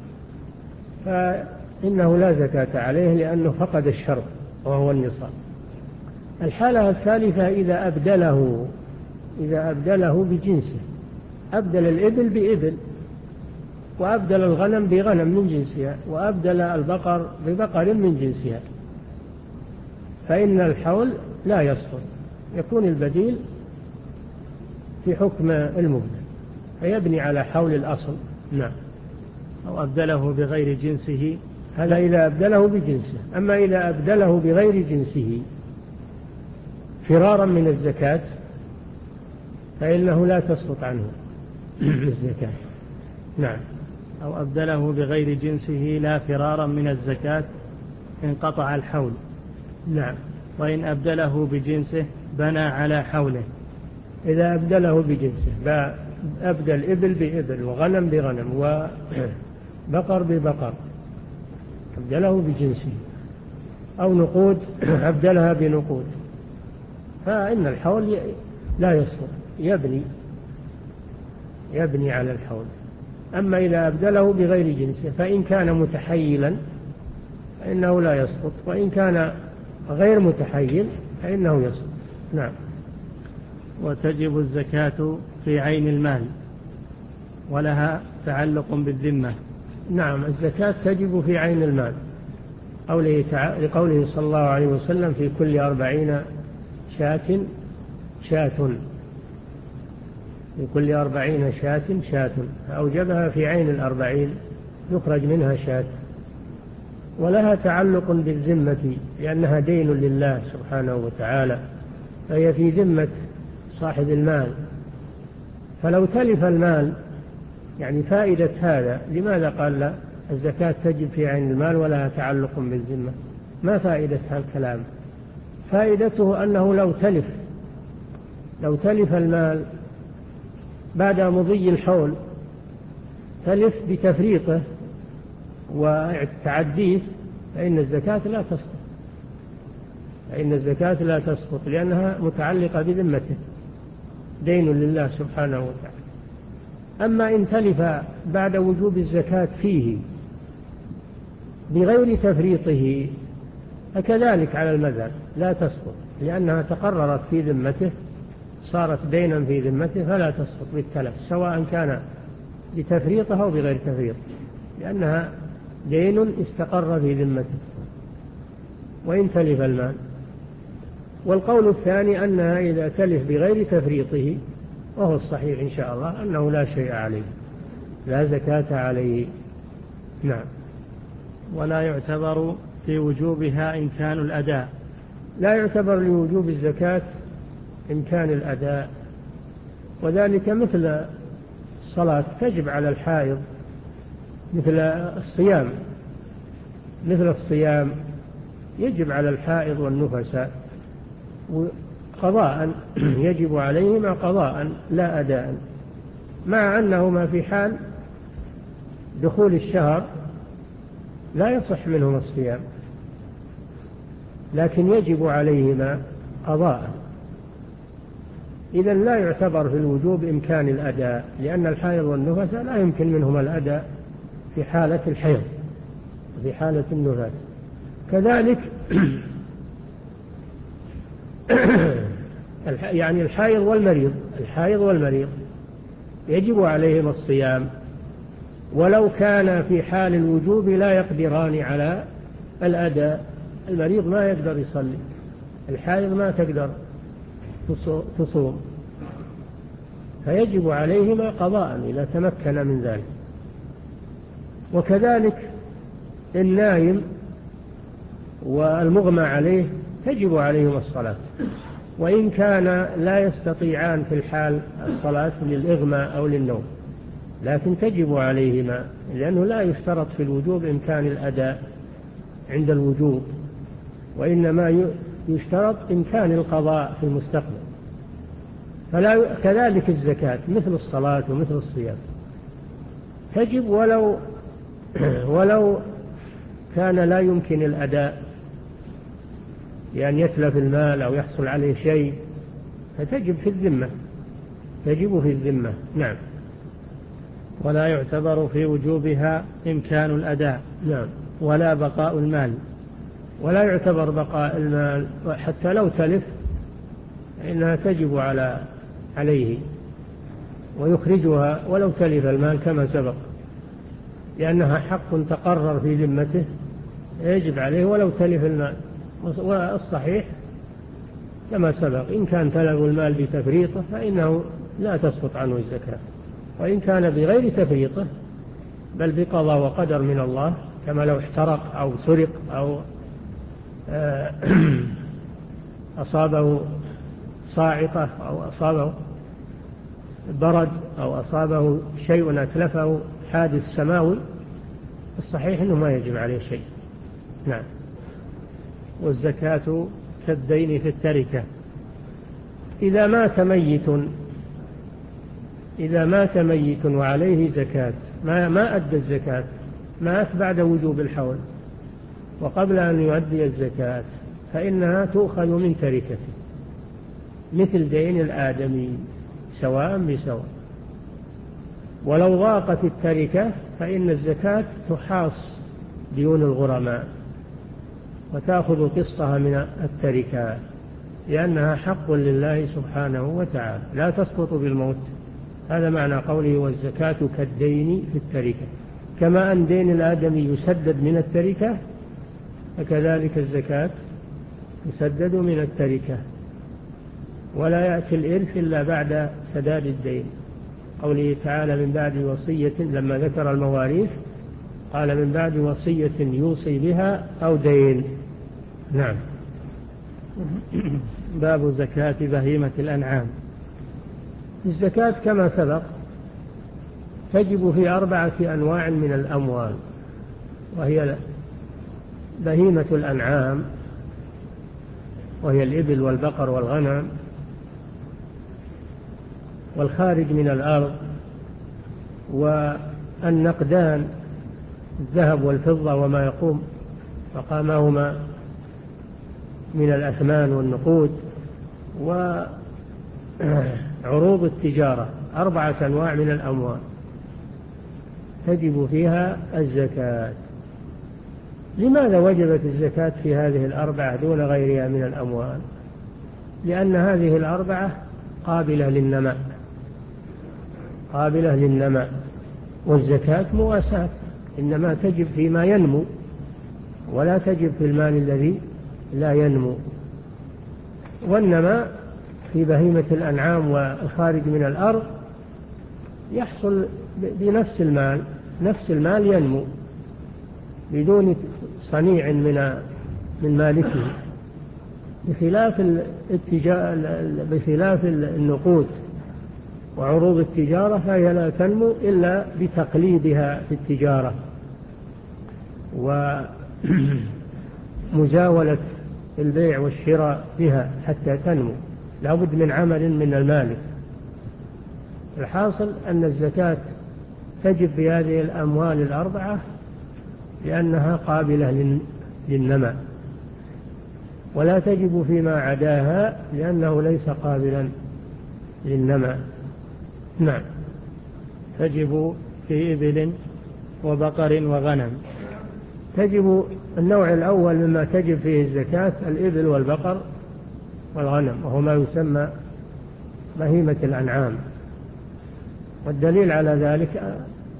فإنه لا زكاة عليه لأنه فقد الشرط وهو النصاب. الحالة الثالثة إذا أبدله إذا أبدله بجنسه، أبدل الإبل بإبل، وأبدل الغنم بغنم من جنسها، وأبدل البقر ببقر من جنسها، فإن الحول لا يسقط، يكون البديل في حكم المبدل فيبني على حول الأصل. نعم. أو أبدله بغير جنسه هذا إذا أبدله بجنسه. أما إذا أبدله بغير جنسه فرارا من الزكاة فإنه لا تسقط عنه الزكاة. نعم. أو أبدله بغير جنسه لا فرارا من الزكاة انقطع الحول. نعم. وإن أبدله بجنسه بنى على حوله. إذا أبدله بجنسه أبدل إبل بإبل وغنم بغنم وبقر ببقر أبدله بجنسه، أو نقود أبدلها بنقود، فإن الحول لا يسقط، يبني يبني على الحول. أما إذا أبدله بغير جنسه فإن كان متحيلا فإنه لا يسقط، وإن كان غير متحيل فإنه يسقط. نعم. وتجب الزكاة في عين المال ولها تعلق بالذمة. نعم، الزكاة تجب في عين المال، لقوله صلى الله عليه وسلم في كل أربعين شاة شاة في كل أربعين شاة شاة، أوجبها في عين الأربعين يخرج منها شاة. ولها تعلق بالذمة لأنها دين لله سبحانه وتعالى، فهي في ذمة صاحب المال. فلو تلف المال يعني فائدة هذا، لماذا قال لا الزكاة تجب في عين المال ولها تعلق بالذمة؟ ما فائدة هذا الكلام؟ فائدته أنه لو تلف لو تلف المال بعد مضي الحول، تلف بتفريطه وتعديه، فإن الزكاة لا تسقط فإن الزكاة لا تسقط لأنها متعلقة بذمته، دين لله سبحانه وتعالى. أما إن تلف بعد وجوب الزكاة فيه بغير تفريطه فكذلك على المذهب لا تسقط، لأنها تقررت في ذمته، صارت دينا في ذمته، فلا تسقط بالتلف سواء كان بتفريطه أو بغير تفريط، لأنها دين استقر في ذمته وإن تلف المال. والقول الثاني أنها إذا تلف بغير تفريطه، وهو الصحيح إن شاء الله، أنه لا شيء عليه، لا زكاة عليه. نعم. ولا يعتبر في وجوبها إمكان الأداء. لا يعتبر لوجوب الزكاة إمكان الأداء، وذلك مثل الصلاة تجب على الحائض، مثل الصيام مثل الصيام يجب على الحائض والنفساء قضاء، يجب عليهما قضاء لا أداء، مع أنهما في حال دخول الشهر لا يصح منهما الصيام، لكن يجب عليهما قضاء. إذن لا يعتبر في الوجوب إمكان الأداء، لأن الحائض والنفساء لا يمكن منهما الأداء في حالة الحيض في حالة النفاس. كذلك يعني الحائض والمريض الحائض والمريض يجب عليهم الصيام، ولو كان في حال الوجوب لا يقدران على الأداء. المريض ما يقدر يصلي، الحائض ما تقدر تصوم، فيجب عليهما قضاء إذا تمكن من ذلك. وكذلك النائم والمغمى عليه تجب عليهما الصلاة، وإن كان لا يستطيعان في الحال الصلاة للإغماء أو للنوم، لكن تجب عليهما، لأنه لا يشترط في الوجوب إمكان الأداء عند الوجوب، وإنما يشترط إمكان القضاء في المستقبل. فلا كذلك الزكاة مثل الصلاة ومثل الصيام تجب ولو ولو كان لا يمكن الأداء، لأن يتلف المال أو يحصل عليه شيء، فتجب في الذمة تجب في الذمة. نعم. ولا يعتبر في وجوبها إمكان الأداء. نعم. ولا بقاء المال. ولا يعتبر بقاء المال، حتى لو تلف إنها تجب على عليه ويخرجها ولو تلف المال كما سبق، لأنها حق تقرر في ذمته يجب عليه ولو تلف المال. والصحيح كما سبق، إن كان تلف المال بتفريطه فإنه لا تسقط عنه الزكاة، وإن كان بغير تفريطه بل بقضاء وقدر من الله كما لو احترق أو سرق أو أصابه صاعقة أو أصابه برد أو أصابه شيء أتلفه حادث سماوي، الصحيح أنه ما يجب عليه شيء. نعم. والزكاة كالدين في التركة. إذا مات ميت إذا مات ميت وعليه زكاة، ما ما أدى الزكاة، مات بعد وجوب الحول وقبل أن يؤدي الزكاة، فإنها تؤخذ من تركته مثل دين الآدمي سواء بسواء. ولو ضاقت التركة فإن الزكاة تحاص ديون الغرماء وتأخذ قسطها من التركة، لأنها حق لله سبحانه وتعالى لا تسقط بالموت. هذا معنى قوله والزكاة كالدين في التركة، كما أن دين الآدمي يسدد من التركة فكذلك الزكاة يسدد من التركة، ولا يأتي الإرث إلا بعد سداد الدين. قوله تعالى من بعد وصية، لما ذكر المواريث قال من بعد وصية يوصي بها أو دين. نعم. باب زكاة بهيمة الأنعام. الزكاة كما سبق تجب في أربعة أنواع من الأموال، وهي بهيمة الأنعام وهي الإبل والبقر والغنم، والخارج من الأرض، والنقدان الذهب والفضة وما يقوم مقامهما من الأثمان والنقود، وعروض التجارة. أربعة أنواع من الأموال تجب فيها الزكاة. لماذا وجبت الزكاة في هذه الأربعة دون غيرها من الأموال؟ لأن هذه الأربعة قابلة للنماء قابلة للنماء والزكاة مواساة، إنما تجب فيما ينمو ولا تجب في المال الذي لا ينمو. والنماء في بهيمة الأنعام والخارج من الأرض يحصل بنفس المال، نفس المال ينمو بدون صنيع من من مالكه، بخلاف الاتجاه بخلاف النقود وعروض التجارة، فهي لا تنمو إلا بتقليدها في التجارة ومزاولة البيع والشراء بها حتى تنمو، لا بد من عمل من المالك. الحاصل أن الزكاة تجب في هذه الأموال الأربعة لأنها قابلة للنماء، ولا تجب فيما عداها لأنه ليس قابلا للنماء. نعم. تجب في إبل وبقر وغنم. تجب النوع الأول مما تجب فيه الزكاة الإبل والبقر والغنم، وهو ما يسمى بهيمة الأنعام. والدليل على ذلك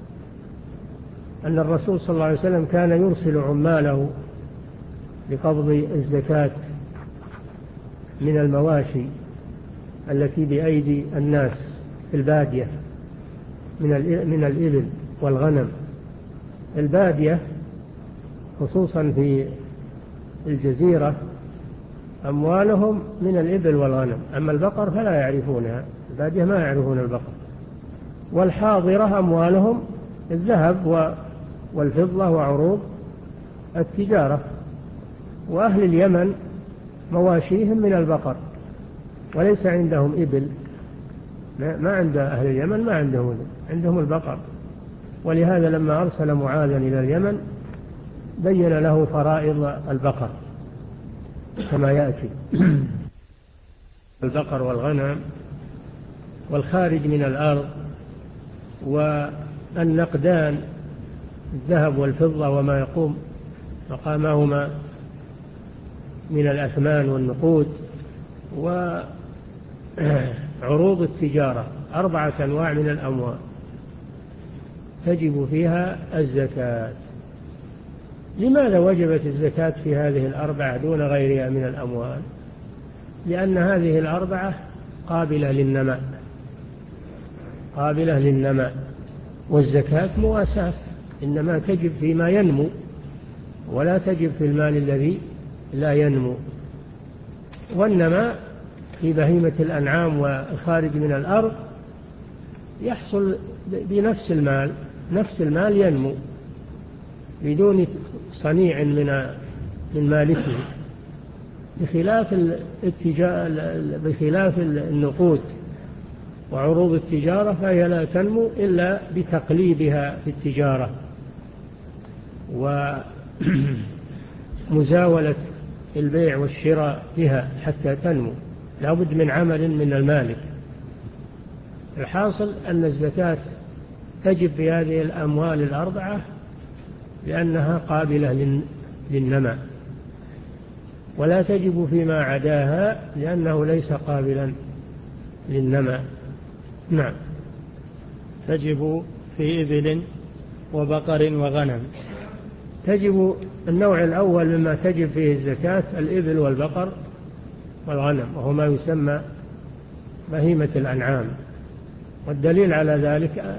أن الرسول صلى الله عليه وسلم كان يرسل عماله لقبض الزكاة من المواشي التي بأيدي الناس في البادية من من الإبل والغنم. البادية خصوصا في الجزيرة أموالهم من الإبل والغنم، أما البقر فلا يعرفونها، البادية ما يعرفون البقر. والحاضرة أموالهم الذهب والفضة وعروض التجارة. وأهل اليمن مواشيهم من البقر وليس عندهم إبل، ما عند أهل اليمن ما عندهم إبل، عندهم البقر. ولهذا لما أرسل معاذا إلى اليمن بين له فرائض البقر كما يأتي البقر والغنم والخارج من الأرض والنقدان الذهب والفضة وما يقوم مقامهما من الأثمان والنقود، وعروض التجارة. أربعة أنواع من الأموال تجب فيها الزكاة. لماذا وجبت الزكاة في هذه الأربعة دون غيرها من الأموال؟ لأن هذه الأربعة قابلة للنماء قابلة للنماء والزكاة مواساة، إنما تجب فيما ينمو ولا تجب في المال الذي لا ينمو. والنماء في بهيمة الأنعام والخارج من الأرض يحصل بنفس المال، نفس المال ينمو بدون صنيع من من مالكه، بخلاف التجارة، بخلاف النقود وعروض التجارة، فهي لا تنمو إلا بتقليبها في التجارة ومزاولة البيع والشراء بها حتى تنمو، لا بد من عمل من المالك. الحاصل أن الزكاة تجب في هذه الأموال الأربعة لأنها قابلة للنماء، ولا تجب فيما عداها لأنه ليس قابلا للنماء. نعم. تجب في إبل وبقر وغنم. تجب النوع الأول مما تجب فيه الزكاة الإبل والبقر والغنم، وهو ما يسمى بهيمة الأنعام. والدليل على ذلك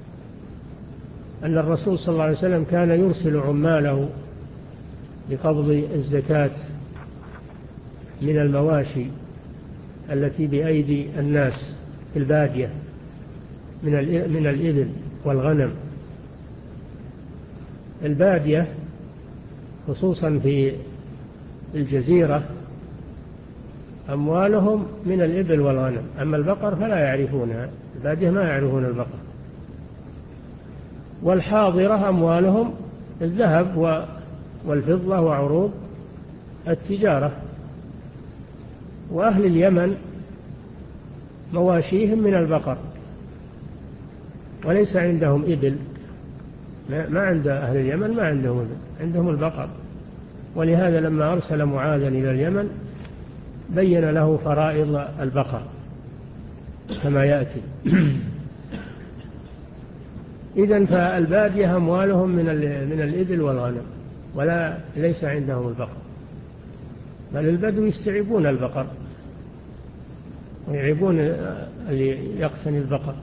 أن الرسول صلى الله عليه وسلم كان يرسل عماله لقبض الزكاة من المواشي التي بأيدي الناس في البادية من من الإبل والغنم. البادية خصوصا في الجزيرة أموالهم من الإبل والغنم، أما البقر فلا يعرفونها، البادية ما يعرفون البقر. والحاضرة أموالهم الذهب والفضة وعروض التجارة. وأهل اليمن مواشيهم من البقر وليس عندهم إبل، ما عند أهل اليمن ما عندهم إبل، عندهم البقر. ولهذا لما أرسل معاذا إلى اليمن بين له فرائض البقر كما يأتي. إذن فالبادية أموالهم من من الإبل والغنم ولا ليس عندهم البقر، بل البدو يستعيبون البقر ويعيبون اللي يقتني البقر.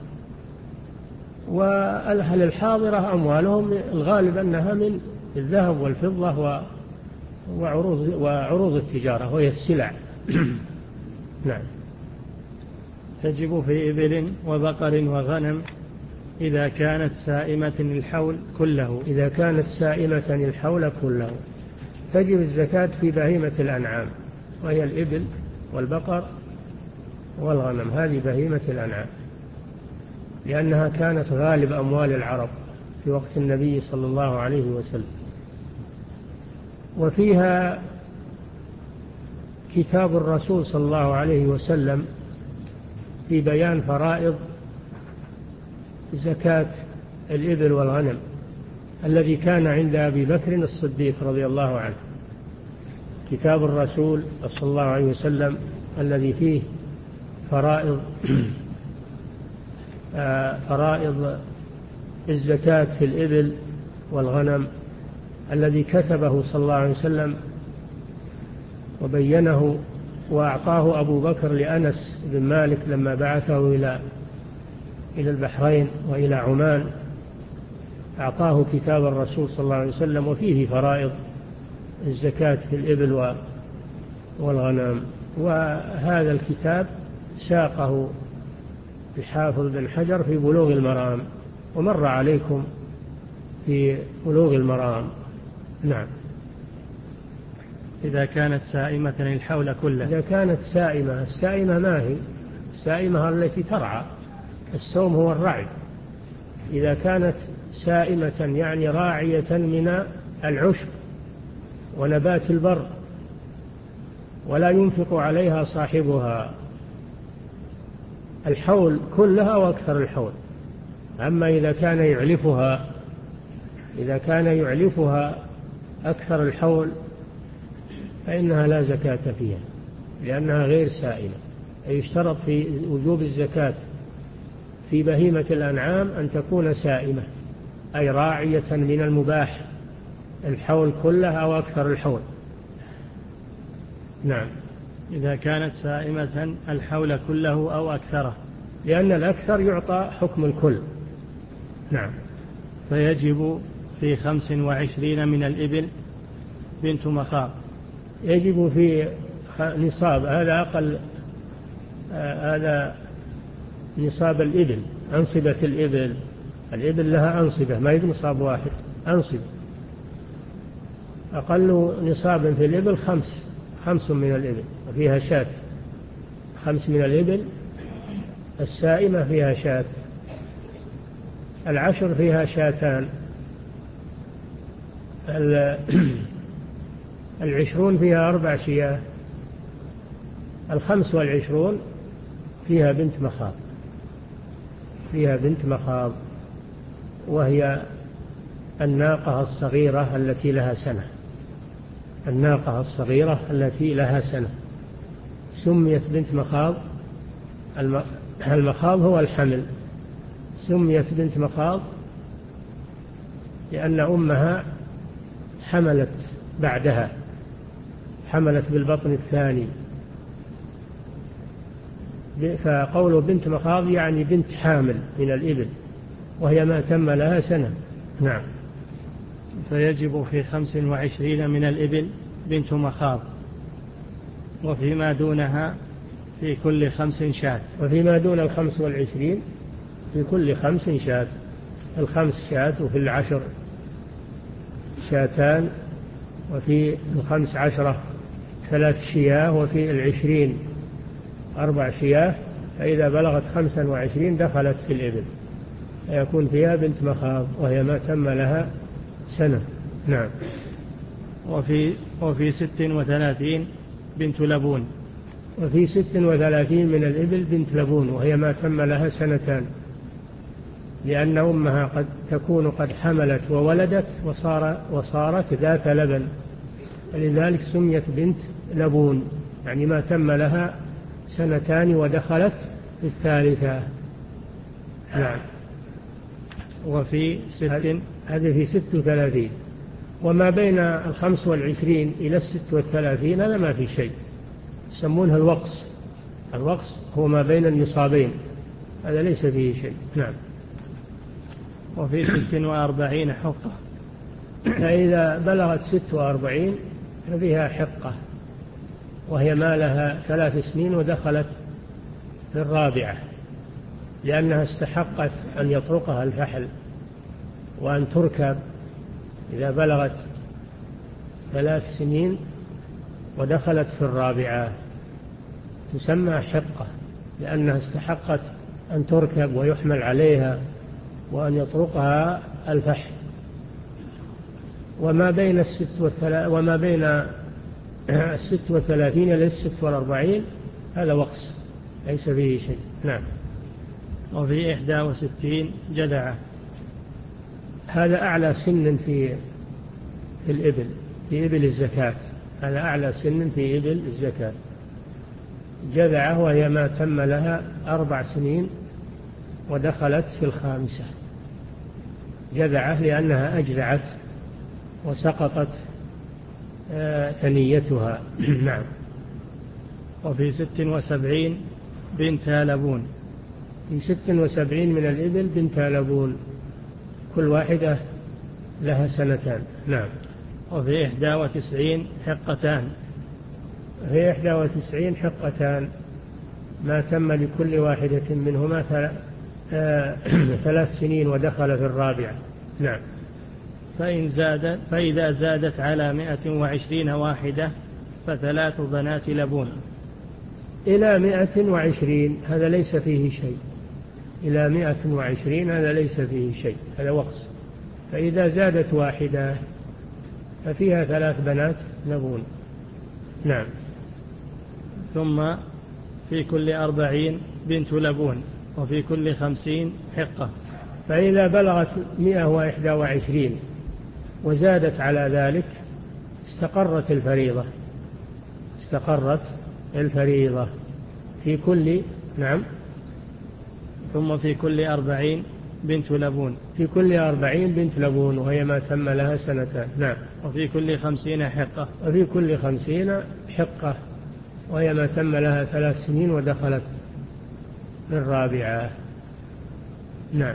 والأهل الحاضرة أموالهم الغالب أنها من الذهب والفضة وعروض, وعروض التجارة وهي السلع. نعم. تجب في إبل وبقر وغنم إذا كانت سائمة الحول كله. إذا كانت سائمة الحول كله تجب الزكاة في بهيمة الأنعام، وهي الإبل والبقر والغنم، هذه بهيمة الأنعام، لأنها كانت غالب أموال العرب في وقت النبي صلى الله عليه وسلم. وفيها كتاب الرسول صلى الله عليه وسلم في بيان فرائض زكاة الإبل والغنم الذي كان عند أبي بكر الصديق رضي الله عنه. كتاب الرسول صلى الله عليه وسلم الذي فيه فرائض فرائض الزكاة في الإبل والغنم الذي كتبه صلى الله عليه وسلم وبينه وأعطاه أبو بكر لأنس بن مالك لما بعثه إلى إلى البحرين وإلى عمان، أعطاه كتاب الرسول صلى الله عليه وسلم وفيه فرائض الزكاة في الإبل والغنم. وهذا الكتاب ساقه الحافظ بن حجر في بلوغ المرام، ومر عليكم في بلوغ المرام. نعم. إذا كانت سائمة الحول كله. إذا كانت سائمة، السائمة ما هي؟ السائمة التي ترعى، السوم هو الرعي. إذا كانت سائمة يعني راعية من العشب ونبات البر ولا ينفق عليها صاحبها الحول كلها وأكثر الحول. أما إذا كان يعلفها إذا كان يعلفها أكثر الحول فإنها لا زكاة فيها لأنها غير سائمة. يشترط في وجوب الزكاة في بهيمة الأنعام أن تكون سائمة، أي راعية من المباح الحول كلها أو أكثر الحول. نعم. إذا كانت سائمة الحول كله أو أكثره، لأن الأكثر يعطى حكم الكل. نعم. فيجب في خمس وعشرين من الإبل بنت مخاض. يجب في نصاب، هذا أقل، هذا نصاب الإبل، أنصبة الإبل. الإبل لها أنصبة، ما يجب نصاب واحد، أنصبة. أقل نصاب في الإبل خمس خمس من الإبل وفيها شاة، خمس من الإبل السائمة فيها شاة، العشر فيها شاتان، العشرون فيها أربع شياه، الخمس والعشرون فيها بنت مخاض، فيها بنت مخاض وهي الناقة الصغيرة التي لها سنة، الناقة الصغيرة التي لها سنة سميت بنت مخاض. المخاض هو الحمل، سميت بنت مخاض لأن أمها حملت بعدها، حملت بالبطن الثاني، فقوله بنت مخاض يعني بنت حامل من الإبل، وهي ما تم لها سنة. نعم. فيجب في خمس وعشرين من الإبل بنت مخاض، وفيما دونها في كل خمس شاة. وفيما دون الخمس والعشرين في كل خمس شاة، الخمس شاة، وفي العشر شاتان، وفي الخمس عشرة ثلاث شياه، وفي العشرين أربع شياه، فإذا بلغت خمسا وعشرين دخلت في الإبل، يكون فيها بنت مخاض وهي ما تم لها سنة. نعم. وفي, وفي ست وثلاثين بنت لبون. وفي ست وثلاثين من الإبل بنت لبون وهي ما تم لها سنتان، لأن أمها قد تكون قد حملت وولدت وصار وصارت ذات لبن، ولذلك سميت بنت لبون، يعني ما تم لها سنتان ودخلت في الثالثة. نعم. وفي ست، هذه في ست وثلاثين، وما بين الخمس والعشرين إلى الست والثلاثين هذا ما في شيء، يسمونها الوقص. الوقص هو ما بين النصابين، هذا ليس فيه شيء. نعم. وفي ست وأربعين حقة، فإذا بلغت ست وأربعين فبها حقة، وهي ما لها ثلاث سنين ودخلت في الرابعة، لأنها استحقت أن يطرقها الفحل وأن تركب. إذا بلغت ثلاث سنين ودخلت في الرابعة تسمى حقة، لأنها استحقت أن تركب ويحمل عليها وأن يطرقها الفحل. وما بين الست والثلا... وما بين الست والثلاثين إلى الست والأربعين هذا وقص ليس فيه شيء. نعم. وفي إحدى وستين جذعة، هذا أعلى سن في في الإبل، في إبل الزكاة، هذا أعلى سن في إبل الزكاة. جذعة وهي ما تم لها أربع سنين ودخلت في الخامسة، جذعة لأنها أجزعت وسقطت ثنيتها. نعم. وفي ست وسبعين بنت لبون، في ست وسبعين من الإبل بنت لبون، كل واحدة لها سنتان. نعم. وفي إحدى وتسعين حقتان، في إحدى وتسعين حقتان ما تم لكل واحدة منهما ثلاث سنين ودخل في الرابعة. نعم. فإن زادت فإذا زادت على مائة وعشرين واحدة فثلاث بنات لبون. إلى مائة وعشرين هذا ليس فيه شيء، إلى مائة وعشرين هذا ليس فيه شيء، هذا وقص. فإذا زادت واحدة ففيها ثلاث بنات لبون. نعم. ثم في كل أربعين بنت لبون، وفي كل خمسين حقة. فإذا بلغت مائة وإحدى وعشرين وزادت على ذلك استقرت الفريضة، استقرت الفريضة في كل. نعم. ثم في كل أربعين بنت لبون، في كل أربعين بنت لبون وهي ما تم لها سنتان. نعم. وفي كل خمسين حقة، وفي كل خمسين حقة وهي ما تم لها ثلاث سنين ودخلت في الرابعة. نعم.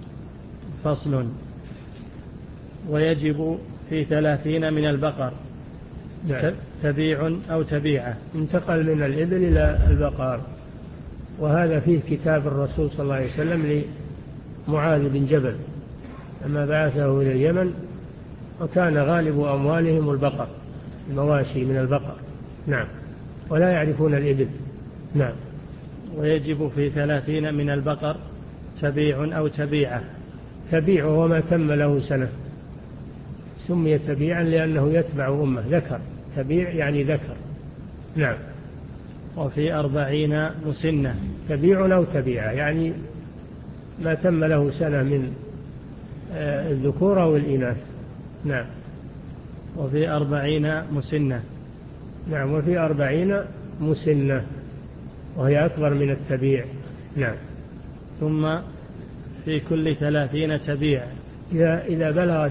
فصل. ويجب في ثلاثين من البقر نعم. تبيع أو تبيعة. انتقل من الإبل إلى البقر، وهذا فيه كتاب الرسول صلى الله عليه وسلم لمعاذ بن جبل لما بعثه إلى اليمن، وكان غالب أموالهم البقر، المواشي من البقر. نعم. ولا يعرفون الإبل. نعم. ويجب في ثلاثين من البقر تبيع أو تبيعة. تبيع هو ما تم له سنة، سمي تبيعا لأنه يتبع أمه، ذكر، تبيع يعني ذكر. نعم. وفي أربعين مسنة. تبيع أو تبيعة يعني ما تم له سنة من الذكور أو الإناث. نعم. وفي أربعين مسنة. نعم. وفي أربعين مسنة وهي أكبر من التبيع. نعم. ثم في كل ثلاثين تبيع. إذا, إذا بلغت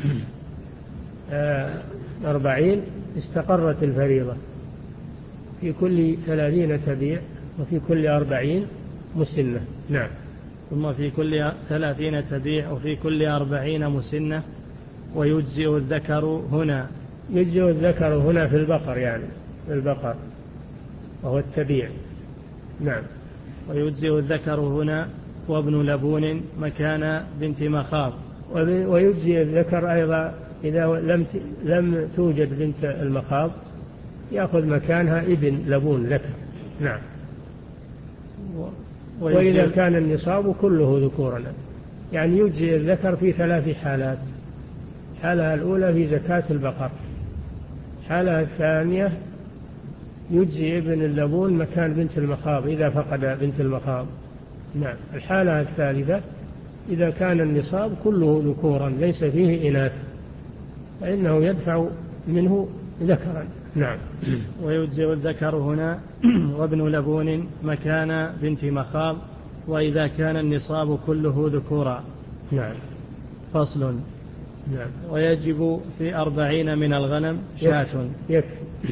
أربعين استقرت الفريضة، في كل ثلاثين تبيع وفي كل أربعين مسنة. نعم. ثم في كل ثلاثين تبيع وفي كل أربعين مسنة. ويجزئ الذكر هنا. يجزئ الذكر هنا في البقر، يعني في البقر وهو التبيع. نعم. ويجزئ الذكر هنا وابن لبون مكان بنت مخاض. ويجزئ الذكر أيضا إذا لم لم توجد بنت المخاض، يأخذ مكانها ابن لبون ذكر. نعم. وإذا كان النصاب كله ذكورا، يعني يجزئ الذكر في ثلاث حالات. الحالة الأولى في زكاة البقر، الحالة الثانية يجزي ابن اللبون مكان بنت المخاض إذا فقد بنت المخاض. نعم. الحالة الثالثة إذا كان النصاب كله ذكورا ليس فيه إناث، فإنه يدفع منه ذكرا. نعم. ويجزئ الذكر هنا وابن لبون مكان بنت مخاض وإذا كان النصاب كله ذكورا. نعم. فصل. نعم. ويجب في أربعين من الغنم شاة. يكفي.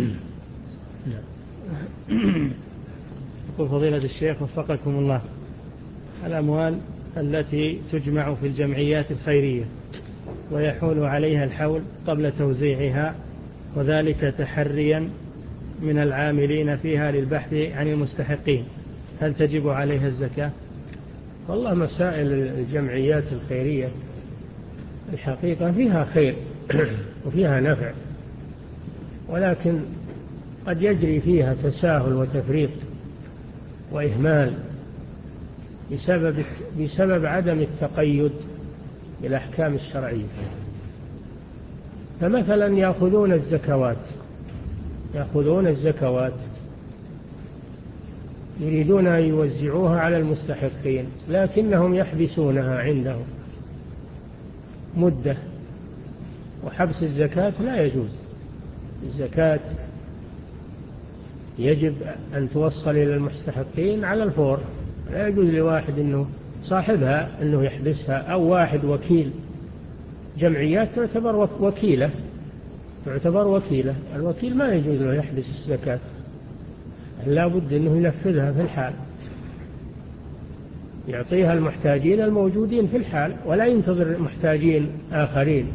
يقول فضيلة الشيخ وفقكم الله، الأموال التي تجمع في الجمعيات الخيرية ويحول عليها الحول قبل توزيعها، وذلك تحريا من العاملين فيها للبحث عن المستحقين، هل تجب عليها الزكاة؟ والله مسائل الجمعيات الخيرية الحقيقة فيها خير وفيها نفع، ولكن قد يجري فيها تساهل وتفريط وإهمال بسبب بسبب عدم التقيد بالأحكام الشرعية. فمثلا يأخذون الزكوات يأخذون الزكوات يريدون أن يوزعوها على المستحقين، لكنهم يحبسونها عندهم مدة، وحبس الزكاة لا يجوز. الزكاة يجب أن توصل إلى المستحقين على الفور، لا يجوز لواحد أنه صاحبها أنه يحبسها، أو واحد وكيل. جمعيات تعتبر وكيلة تعتبر وكيلة الوكيل ما يجوز له يحبس الزكاة، لا بد أنه ينفذها في الحال، يعطيها المحتاجين الموجودين في الحال، ولا ينتظر محتاجين آخرين،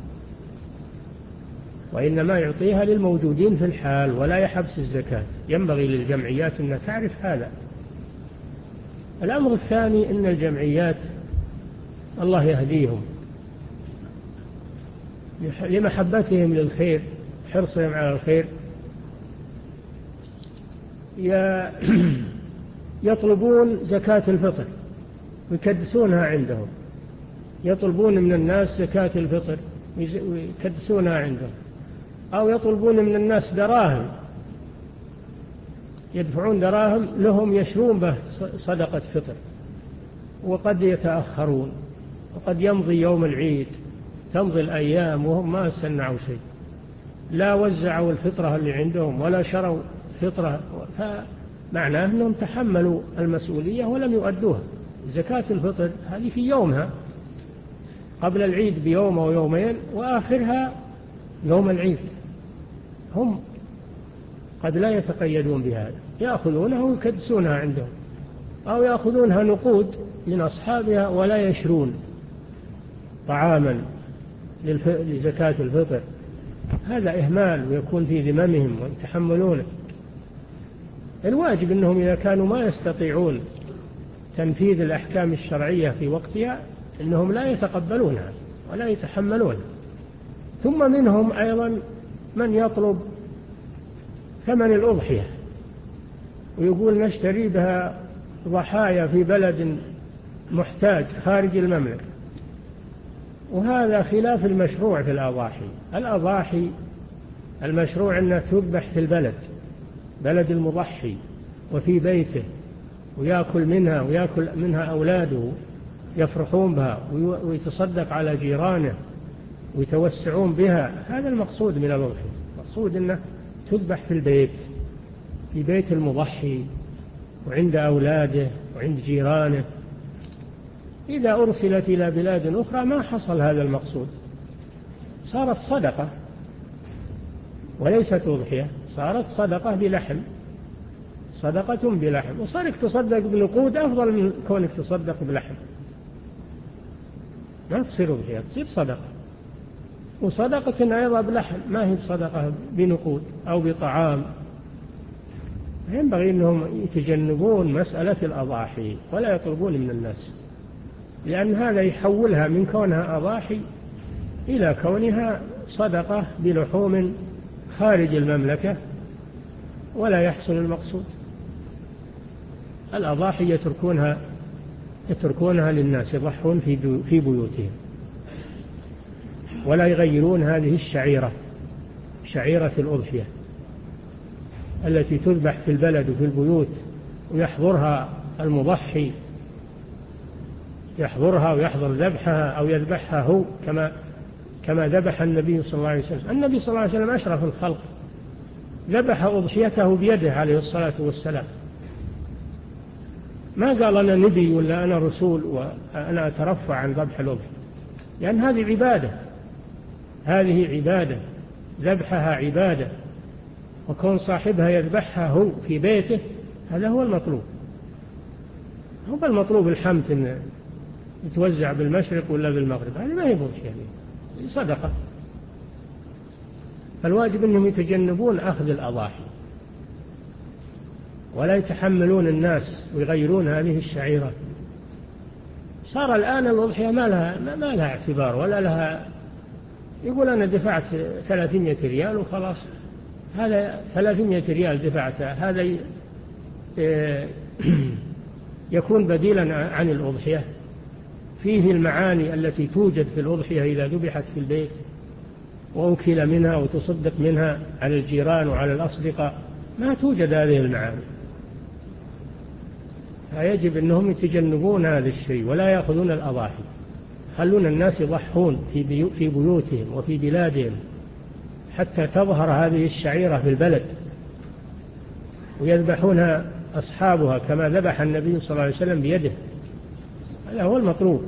وإنما يعطيها للموجودين في الحال ولا يحبس الزكاة. ينبغي للجمعيات أن تعرف هذا. الأمر الثاني أن الجمعيات الله يهديهم لمحبتهم للخير، حرصهم على الخير، يطلبون زكاة الفطر ويكدسونها عندهم، يطلبون من الناس زكاة الفطر ويكدسونها عندهم، أو يطلبون من الناس دراهم، يدفعون دراهم لهم يشرون به صدقة فطر، وقد يتأخرون، وقد يمضي يوم العيد، تمضي الأيام وهم ما سنعوا شيء، لا وزعوا الفطرة اللي عندهم ولا شروا فطرة، فمعناه أنهم تحملوا المسؤولية ولم يؤدوها. زكاة الفطر هذه في يومها قبل العيد بيوم أو يومين، وآخرها يوم العيد. هم قد لا يتقيدون بهذا، يأخذونها ويكدسونها عندهم، أو يأخذونها نقود من أصحابها ولا يشرون طعاما لزكاة الفطر، هذا إهمال ويكون في ذممهم ويتحملونه. الواجب أنهم إذا كانوا ما يستطيعون تنفيذ الأحكام الشرعية في وقتها أنهم لا يتقبلونها ولا يتحملونها. ثم منهم أيضا من يطلب ثمن الأضحية ويقول نشتري بها ضحايا في بلد محتاج خارج المملكة، وهذا خلاف المشروع في الأضاحي. الأضاحي المشروع أنها تذبح في البلد، بلد المضحي وفي بيته، ويأكل منها ويأكل منها أولاده يفرحون بها ويتصدق على جيرانه ويتوسعون بها. هذا المقصود من الأضحية، المقصود أنه تذبح في البيت، في بيت المضحي وعند أولاده وعند جيرانه. إذا أرسلت إلى بلاد أخرى ما حصل هذا المقصود، صارت صدقة وليست أضحية، صارت صدقة بلحم، صدقة بلحم، وصارك تصدق بنقود أفضل من كونك تصدق بلحم. ما تصير أضحية، تصير صدقة، وصدقة أيضا بلحم، ما هي صدقة بنقود أو بطعام. ينبغي أنهم يتجنبون مسألة الأضاحي ولا يطلبون من الناس، لأن هذا يحولها من كونها أضاحي إلى كونها صدقة بلحوم خارج المملكة ولا يحصل المقصود. الأضاحي يتركونها يتركونها للناس يضحون في بيوتهم، ولا يغيرون هذه الشعيرة، شعيرة الأضحية التي تذبح في البلد وفي البيوت ويحضرها المضحي، يحضرها ويحضر ذبحها أو يذبحها هو كما كما ذبح النبي صلى الله عليه وسلم. النبي صلى الله عليه وسلم أشرف الخلق، ذبح أضحيته بيده عليه الصلاة والسلام، ما قال أنا نبي ولا أنا رسول وأنا أترفع عن ذبح الأضحية، لأن هذه عبادة، هذه عبادة، ذبحها عبادة، وكون صاحبها يذبحها هو في بيته هذا هو المطلوب. هو المطلوب الحمد إن يتوزع بالمشرق ولا بالمغرب، هذه ما هي أضحية، هذه صدقة. فالواجب أنهم يتجنبون أخذ الأضاحي ولا يتحملون الناس ويغيرون هذه الشعيرة. صار الآن الأضحية ما لها, ما لها اعتبار ولا لها، يقول أنا دفعت ثلاثمائة ريال وخلاص، هذا ثلاثمائة ريال دفعتها، هذا يكون بديلا عن الأضحية. فيه المعاني التي توجد في الأضحية إذا ذبحت في البيت وأكل منها وتصدق منها على الجيران وعلى الأصدقاء، ما توجد هذه المعاني. فيجب أنهم يتجنبون هذا الشيء ولا يأخذون الأضاحي، خلون الناس يضحون في بيوتهم وفي بلادهم حتى تظهر هذه الشعيرة في البلد ويذبحونها أصحابها كما ذبح النبي صلى الله عليه وسلم بيده. هذا هو المطلوب.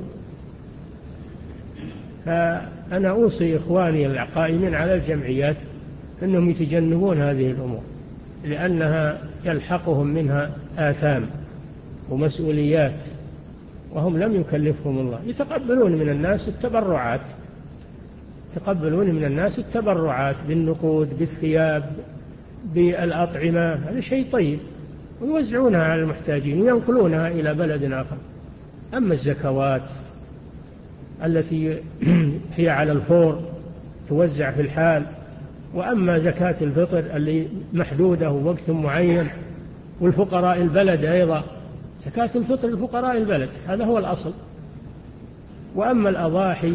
فأنا أوصي إخواني القائمين على الجمعيات أنهم يتجنبون هذه الأمور، لأنها يلحقهم منها آثام ومسؤوليات وهم لم يكلفهم الله. يتقبلون من الناس التبرعات، يتقبلون من الناس التبرعات بالنقود، بالثياب، بالأطعمة، هذا شيء طيب، ويوزعونها على المحتاجين وينقلونها إلى بلد آخر. أما الزكوات التي هي على الفور توزع في الحال، وأما زكاة الفطر اللي محدودة ووقت معين، والفقراء البلد أيضا زكاة الفطر لفقراء البلد، هذا هو الأصل. وأما الأضاحي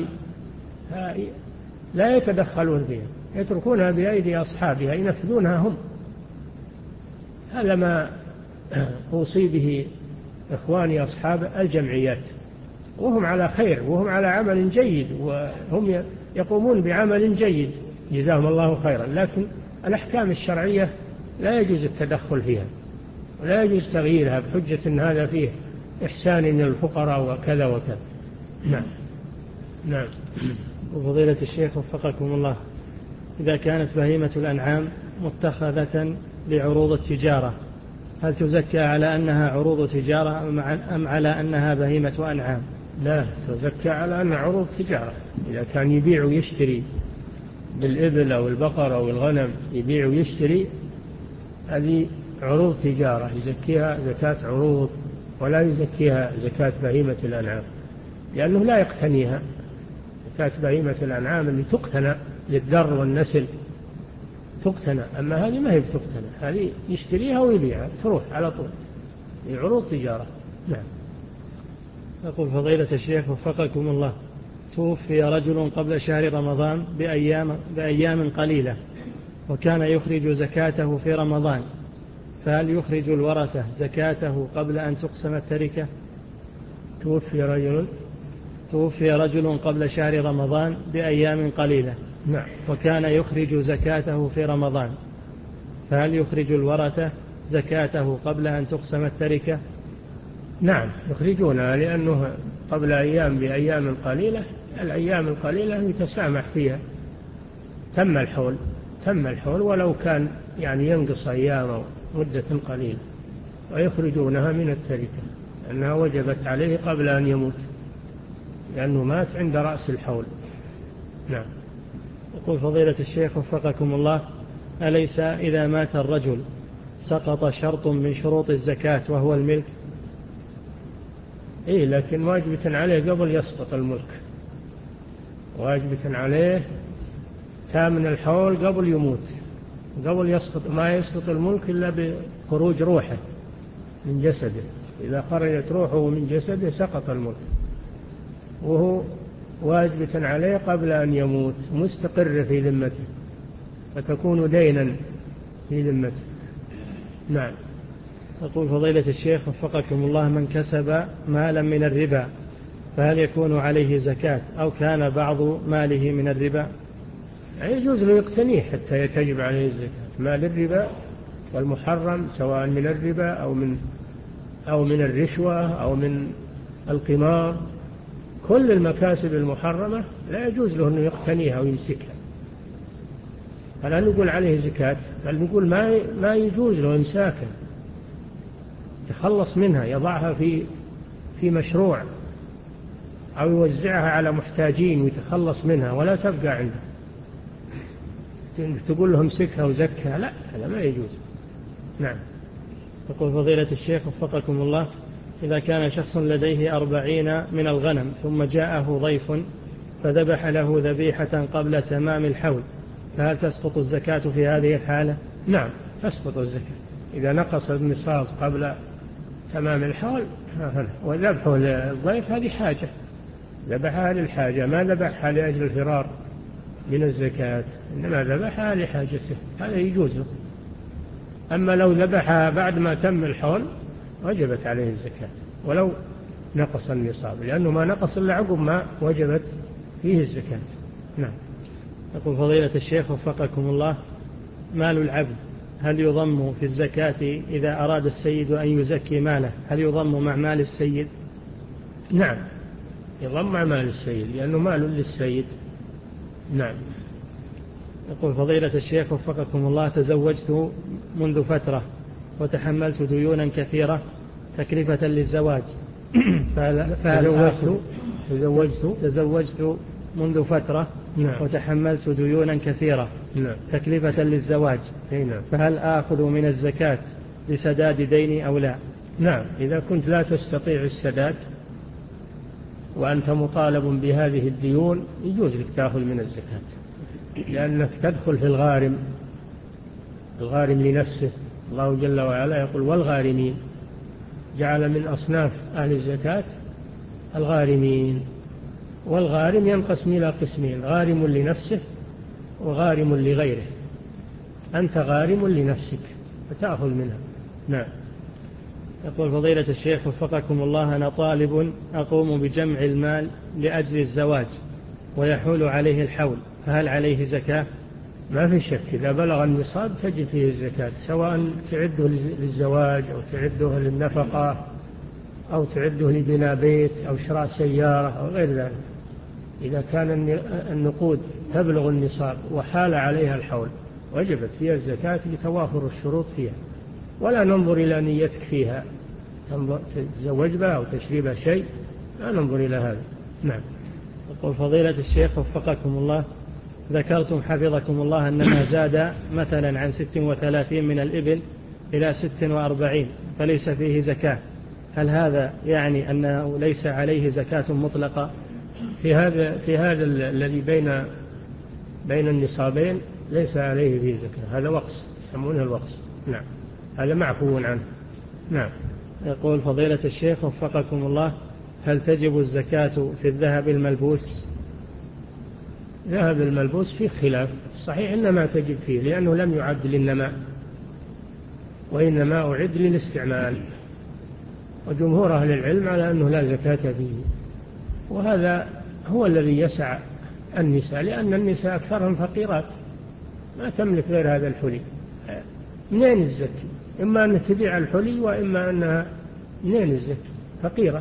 لا يتدخلون فيها، يتركونها بأيدي أصحابها ينفذونها هم. هذا ما أوصي به إخواني أصحاب الجمعيات، وهم على خير وهم على عمل جيد وهم يقومون بعمل جيد جزاهم الله خيرا، لكن الأحكام الشرعية لا يجوز التدخل فيها ولا يجوز تغييرها بحجة أن هذا فيه إحسان للفقراء وكذا وكذا. نعم نعم. وفضيلة الشيخ وفقكم الله، إذا كانت بهيمة الأنعام متخذة لعروض التجارة، هل تزكى على أنها عروض تجارة أم على أنها بهيمة أنعام؟ لا، تزكى على أنها عروض تجارة. إذا كان يبيع ويشتري بالإبل أو البقر أو الغنم يبيع ويشتري، هذه عروض تجارة يزكيها زكاة عروض، ولا يزكيها زكاة بهيمة الأنعام، لأنه لا يقتنيها. زكاة بهيمة الأنعام اللي تقتنى للدر والنسل تقتنى، أما هذه ما هي بتقتنى، هذه يشتريها ويبيعها تروح على طول، هي عروض تجارة. نعم. يقول فضيلة الشيخ وفقكم الله، توفي رجل قبل شهر رمضان بأيام, بأيام قليلة وكان يخرج زكاته في رمضان، فهل يخرج الورثة زكاته قبل أن تقسم التركة؟ توفي رجل توفي رجل قبل شهر رمضان بأيام قليلة. نعم. وكان يخرج زكاته في رمضان، فهل يخرج الورثة زكاته قبل أن تقسم التركة؟ نعم يخرجونها، لأنه قبل أيام بأيام قليلة، الأيام القليلة يتسامح فيها، تم الحول تم الحول ولو كان يعني ينقص أيام أو مدة قليلة، ويخرجونها من التركة لأنها وجبت عليه قبل أن يموت، لأنه مات عند رأس الحول. نعم. يقول فضيلة الشيخ وفقكم الله، أليس إذا مات الرجل سقط شرط من شروط الزكاة وهو الملك؟ إيه، لكن واجبة عليه قبل يسقط الملك، واجبة عليه ثامن الحول قبل يموت، قبل يسقط، ما يسقط الملك إلا بخروج روحه من جسده، إذا خرجت روحه من جسده سقط الملك، وهو واجبة عليه قبل أن يموت، مستقر في ذمته، فتكون دينا في ذمته. نعم. يقول فضيلة الشيخ وفقكم الله، من كسب مالا من الربا فهل يكون عليه زكاة أو كان بعض ماله من الربا؟ يجوز له يقتنيه حتى يتجب عليه الزكاة. مال الربا والمحرم سواء من الربا أو من أو من الرشوة أو من القمار، كل المكاسب المحرمة لا يجوز له أنه يقتنيها ويمسكها، فلا نقول عليه زكاة، بل نقول ما ما يجوز له إمساكها، يتخلص منها، يضعها في في مشروع أو يوزعها على محتاجين ويتخلص منها ولا تبقى عنده، تقول له امسكها وزكها، لا، هذا ما يجوز. نعم. يقول فضيلة الشيخ وفقكم الله، إذا كان شخص لديه أربعين من الغنم ثم جاءه ضيف فذبح له ذبيحة قبل تمام الحول، فهل تسقط الزكاة في هذه الحالة؟ نعم تسقط الزكاة إذا نقص النصاب قبل تمام الحول، وذبحه للضيف هذه حاجة، ذبحها للحاجة، ما ذبحها لأجل الفرار من الزكاة، إنما ذبحها لحاجته، هذا يجوز له. أما لو ذبحها بعد ما تم الحول وجبت عليه الزكاة ولو نقص النصاب، لأنه ما نقص إلا عقب ما وجبت فيه الزكاة. نعم. يقول فضيلة الشيخ وفقكم الله، مال العبد هل يضم في الزكاة إذا أراد السيد أن يزكي ماله، هل يضم مع مال السيد؟ نعم يضم مع مال السيد لأنه مال للسيد. نعم. يقول فضيلة الشيخ وفقكم الله، تزوجت منذ فترة وتحملت ديونا كثيرة تكلفة للزواج تزوجت تزوجت تزوجت منذ فترة. نعم. وتحملت ديونا كثيرة. نعم. تكلفة للزواج. نعم. فهل آخذ من الزكاة لسداد ديني أو لا؟ نعم، إذا كنت لا تستطيع السداد وأنت مطالب بهذه الديون يجوز لك تأخذ من الزكاة، لأنك تدخل في الغارم، الغارم لنفسه. الله جل وعلا يقول والغارمين، جعل من أصناف أهل الزكاة الغارمين، والغارم ينقسم إلى قسمين، غارم لنفسه وغارم لغيره، أنت غارم لنفسك فتأخذ منها. نعم. يقول فضيلة الشيخ وفقكم الله، أنا طالب أقوم بجمع المال لأجل الزواج ويحول عليه الحول، فهل عليه زكاة؟ ما في شك، إذا بلغ النصاب تجب فيه الزكاة، سواء تعده للزواج أو تعده للنفقة أو تعده لبناء بيت أو شراء سيارة أو غير ذلك، إذا كان النقود تبلغ النصاب وحال عليها الحول وجبت فيها الزكاة لتوافر الشروط فيها، ولا ننظر إلى نيتك فيها، تتزوج بها أو تشري بها شيء، لا ننظر إلى هذا. نعم. يقول فضيلة الشيخ وفقكم الله، ذكرتم حفظكم الله أن ما زاد مثلا عن ست وثلاثين من الإبل إلى ست وأربعين فليس فيه زكاة، هل هذا يعني أنه ليس عليه زكاة مطلقة؟ في هذا في هذا الذي بين بين النصابين ليس عليه فيه زكاة، هذا وقص يسمونه الوقص. نعم، هذا معفو عنه. نعم. يقول فضيلة الشيخ وفقكم الله، هل تجب الزكاة في الذهب الملبوس؟ ذهب الملبوس فيه خلاف، صحيح إنما تجب فيه لأنه لم يعد للنماء وإنما أعد للاستعمال، وجمهور أهل العلم على أنه لا زكاة فيه، وهذا هو الذي يسع النساء، لأن النساء أكثرهم فقيرات ما تملك غير هذا الحلي، منين الزكي؟ إما أن تبيع الحلي وإما أنها منين الزكي؟ فقيرة،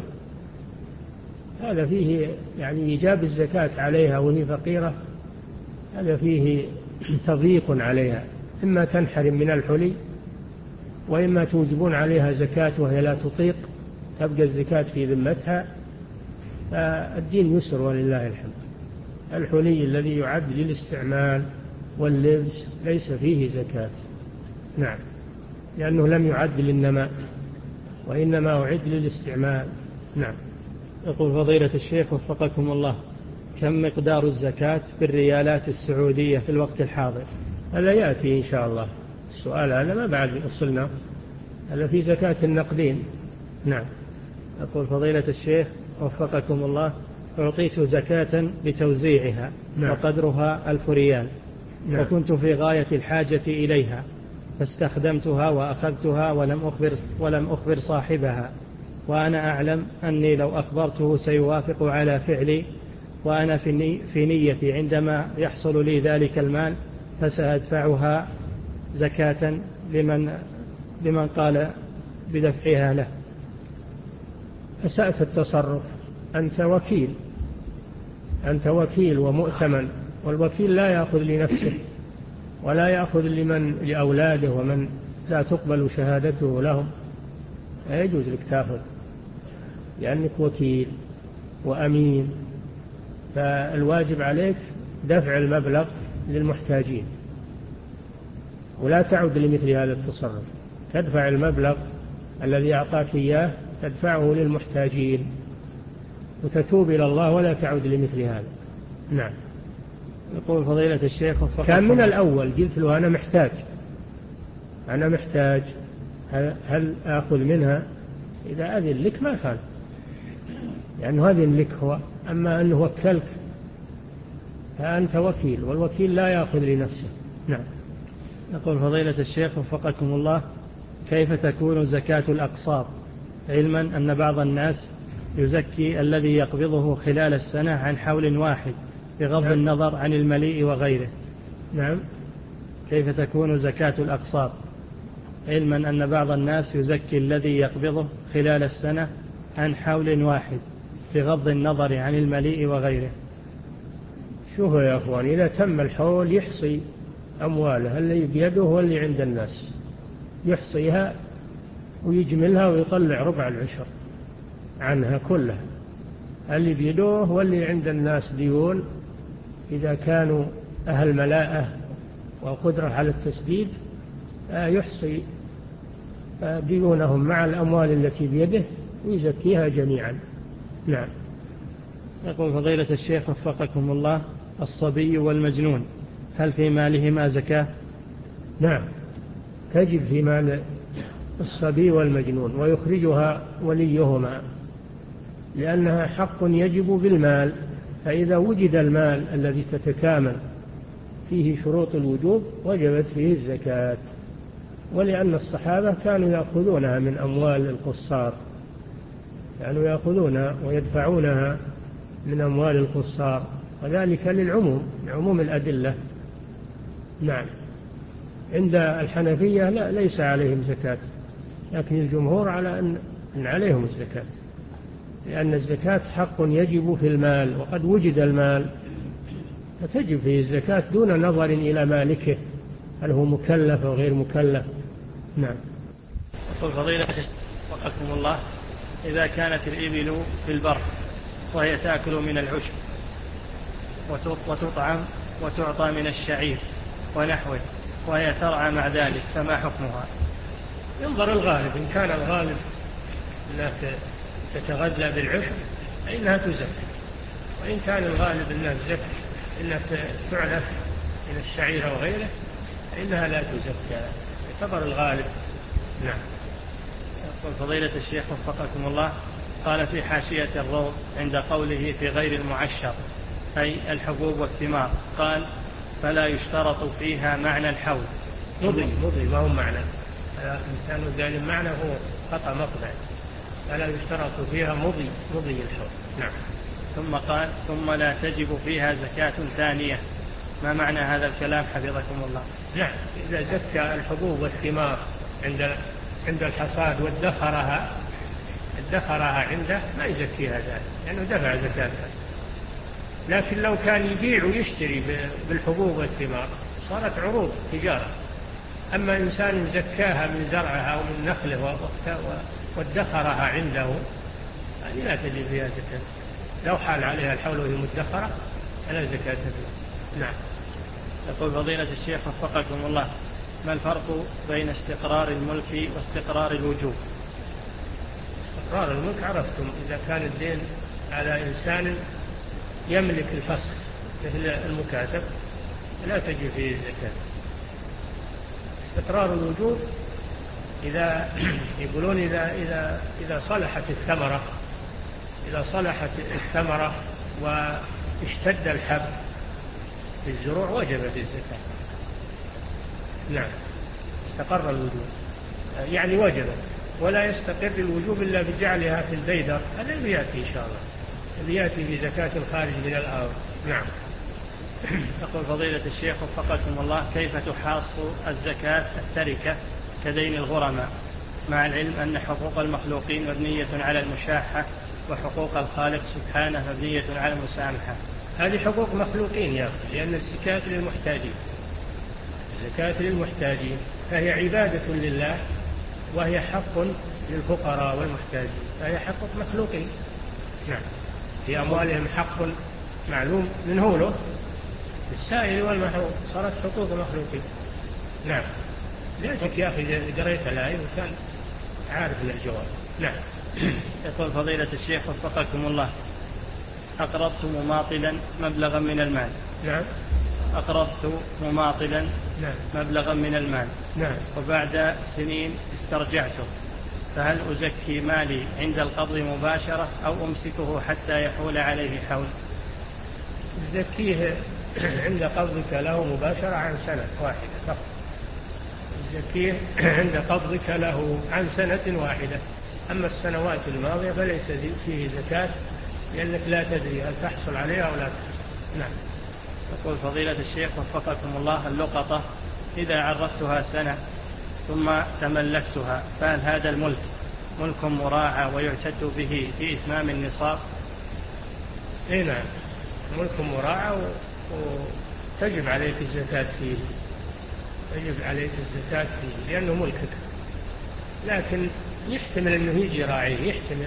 هذا فيه يعني إيجاب الزكاة عليها وهي فقيرة، هذا فيه تضييق عليها، إما تنحرم من الحلي وإما توجبون عليها زكاة وهي لا تطيق، تبقى الزكاة في ذمتها، فالدين يسر ولله الحمد. الحلي الذي يعد للاستعمال واللبس ليس فيه زكاة. نعم، لأنه لم يعد للنماء وإنما أعد للاستعمال. نعم. يقول فضيلة الشيخ وفقكم الله، كم مقدار الزكاة في الريالات السعودية في الوقت الحاضر؟ هذا يأتي إن شاء الله، السؤال هذا ما بعد وصلنا، هذا في زكاة النقدين. نعم. يقول فضيلة الشيخ وفقكم الله، أعطيت زكاة بتوزيعها. نعم. وقدرها ألف ريال. نعم. وكنت في غاية الحاجة إليها فاستخدمتها وأخذتها ولم أخبر, ولم أخبر صاحبها، وأنا أعلم أني لو أخبرته سيوافق على فعلي، وأنا في, ني في نيتي عندما يحصل لي ذلك المال فسأدفعها زكاة لمن, لمن قال بدفعها له. أسأت التصرف، أنت وكيل، أنت وكيل ومؤتمن، والوكيل لا يأخذ لنفسه ولا يأخذ لمن لأولاده ومن لا تقبل شهادته لهم، لا يجوز لك تأخذ لأنك وكيل وأمين، فالواجب عليك دفع المبلغ للمحتاجين ولا تعود لمثل هذا التصرف، تدفع المبلغ الذي أعطاك إياه تدفعه للمحتاجين وتتوب إلى الله ولا تعود لمثل هذا. نعم. يقول فضيلة الشيخ كان من الأول قلت له أنا محتاج أنا محتاج هل آخذ منها؟ إذا أذن لك ما كان، لأنه أذن لك هو، أما أنه وكلك فأنت وكيل، والوكيل لا يأخذ لنفسه. نعم. يقول فضيلة الشيخ وفقكم الله، كيف تكون زكاة الأقساط، علما أن بعض الناس يزكي الذي يقبضه خلال السنة عن حول واحد بغض نعم. النظر عن المليء وغيره؟ نعم. كيف تكون زكاة الأقساط، علما أن بعض الناس يزكي الذي يقبضه خلال السنة عن حول واحد بغض النظر عن المليء وغيره؟ شوفوا يا أخوان، إذا تم الحول يحصي أمواله اللي بيده واللي عند الناس، يحصيها ويجملها ويطلع ربع العشر عنها كلها، اللي بيده واللي عند الناس ديون إذا كانوا أهل ملاءة وقدرة على التسديد يحصي ديونهم مع الأموال التي بيده ويزكيها جميعا. نعم. يقول فضيلة الشيخ وفقكم الله، الصبي والمجنون هل في مالهما زكاة؟ نعم، تجب في مال الصبي والمجنون ويخرجها وليهما، لأنها حق يجب بالمال، فإذا وجد المال الذي تتكامل فيه شروط الوجوب وجبت فيه الزكاة، ولأن الصحابة كانوا يأخذونها من أموال القصار، كانوا يأخذونها ويدفعونها من أموال القصار، وذلك للعموم، لعموم الأدلة. نعم. عند الحنفية لا ليس عليهم زكاة، لكن الجمهور على أن عليهم الزكاة، لأن الزكاة حق يجب في المال، وقد وجد المال فتجب فيه الزكاة دون نظر إلى مالكه هل هو مكلف أو غير مكلف. نعم. يقول فضيلة وفقكم الله، إذا كانت الإبل في البر وهي تأكل من العشب وتطعم وتعطى من الشعير ونحوه وهي ترعى مع ذلك فما حكمها؟ ينظر الغالب، إن كان الغالب أنها تتغذى بالعشب فإنها تزكى، وإن كان الغالب أنها تزكى إنها تعلف من الشعير وغيره فإنها لا تزكى، يعتبر الغالب. نعم. يقول فضيلة الشيخ وفقكم الله، قال في حاشية الروض عند قوله في غير المعشر أي الحبوب والثمار، قال فلا يشترط فيها معنى الحول. مضي مضي ما هو معنى، الإنسان ذلك معنى هو خطأ مطبع، فلا يشترط فيها مضي مضي الحول. نعم. ثم قال ثم لا تجب فيها زكاة ثانية، ما معنى هذا الكلام حفظكم الله؟ نعم، إذا زكى الحبوب والثمار عند عند الحصاد وادخرها ادخرها عنده ما يزكيها ذلك لأنه دفع زكاتها، لكن لو كان يبيع ويشتري بالحبوب والثمار صارت عروض تجارة. أما إنسان زكاها من زرعها أو من نخله وادخرها عنده هذه لا تجب فيها زكاة، لو حال عليها الحول وهي مدخرة فلا زكاة فيها. نعم. يقول فضيلة الشيخ وفقكم الله، ما الفرق بين استقرار الملك واستقرار الوجوب؟ استقرار الملك عرفتم، إذا كان الدين على إنسان يملك الفسخ مثل المكاتب لا تجب فيه الزكاة. استقرار الوجوب إذا يقولون إذا إذا إذا صلحت الثمرة إذا صلحت الثمرة واشتد الحب في الزروع وجبت الزكاة. نعم، استقر الوجوب يعني وجبت، ولا يستقر الوجوب إلا بجعلها في البيدر، هذا اللي يأتي إن شاء الله، اللي يأتي بزكاة الخارج من الأرض. نعم. يقول فضيلة الشيخ وفقكم الله، كيف تحاص الزكاة التركة كدين الغرماء، مع العلم أن حقوق المخلوقين مبنية على المشاحة وحقوق الخالق سبحانه مبنية على المسامحة؟ هذه حقوق مخلوقين يا أخي، لأن الزكاة للمحتاجين، الزكاة للمحتاجين فهي عبادة لله، وهي حق للفقراء والمحتاجين، فهي حقوق مخلوقين. نعم. في أموالهم حق معلوم من هو له السائل والمحروم، صارت حقوق مخلوقين. نعم. ليتك يا أخي قريت الآية وكان عارف من الجواب. نعم. يقول فضيلة الشيخ وفقكم الله، أقرضت مماطلا مبلغا من المال. نعم. أقرضت مماطلا نعم. مبلغا من المال. نعم. وبعد سنين استرجعته، فهل أزكي مالي عند القبض مباشرة أو أمسكه حتى يحول عليه حول؟ زكيه عند قبضك له مباشرة عن سنة واحدة فقط، زكيه عند قبضك له عن سنة واحدة، أما السنوات الماضية فليس فيه زكاة، لأنك لا تدري هل تحصل عليها أو لا تحصل. نعم. يقول فضيلة الشيخ وفقكم الله، اللقطة إذا عرفتها سنة ثم تملكتها فهل هذا الملك ملك مراعى ويعتد به في إتمام النصاب؟ إيه نعم، ملك مراعى وتجب عليك الزكاة فيه، تجب عليك الزكاة فيه لأنه ملكك، لكن يحتمل أنه يجي راعيه، يحتمل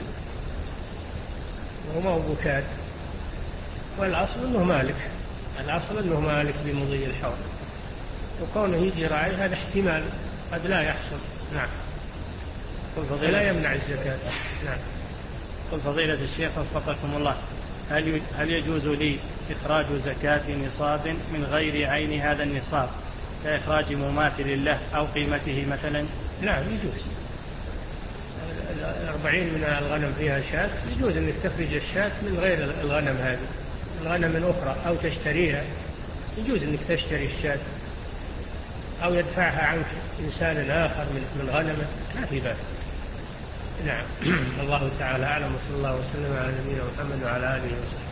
وهو بكات، والأصل أنه مالك، الأصل أنه مالك بمضي الحول، وكونه يجي راعيه هذا احتمال قد لا يحصل. نعم. فلا يمنع الزكاة. نعم. قل فضيلة الشيخ وفقكم الله، هل هل يجوز لي إخراج زكاة نصاب من غير عين هذا النصاب كإخراج مماثل له أو قيمته مثلا؟ نعم يجوز. الأربعين من الغنم فيها شاة، يجوز أنك تخرج الشاة من غير الغنم هذه، الغنم من أخرى، أو تشتريها، يجوز أنك تشتري الشاة أو يدفعها عنك إنسان آخر من غنمه، ما في بأس. نعم. الله تعالى أعلم، وصلى الله وسلم على نبينا محمد وعلى آله وصحبه.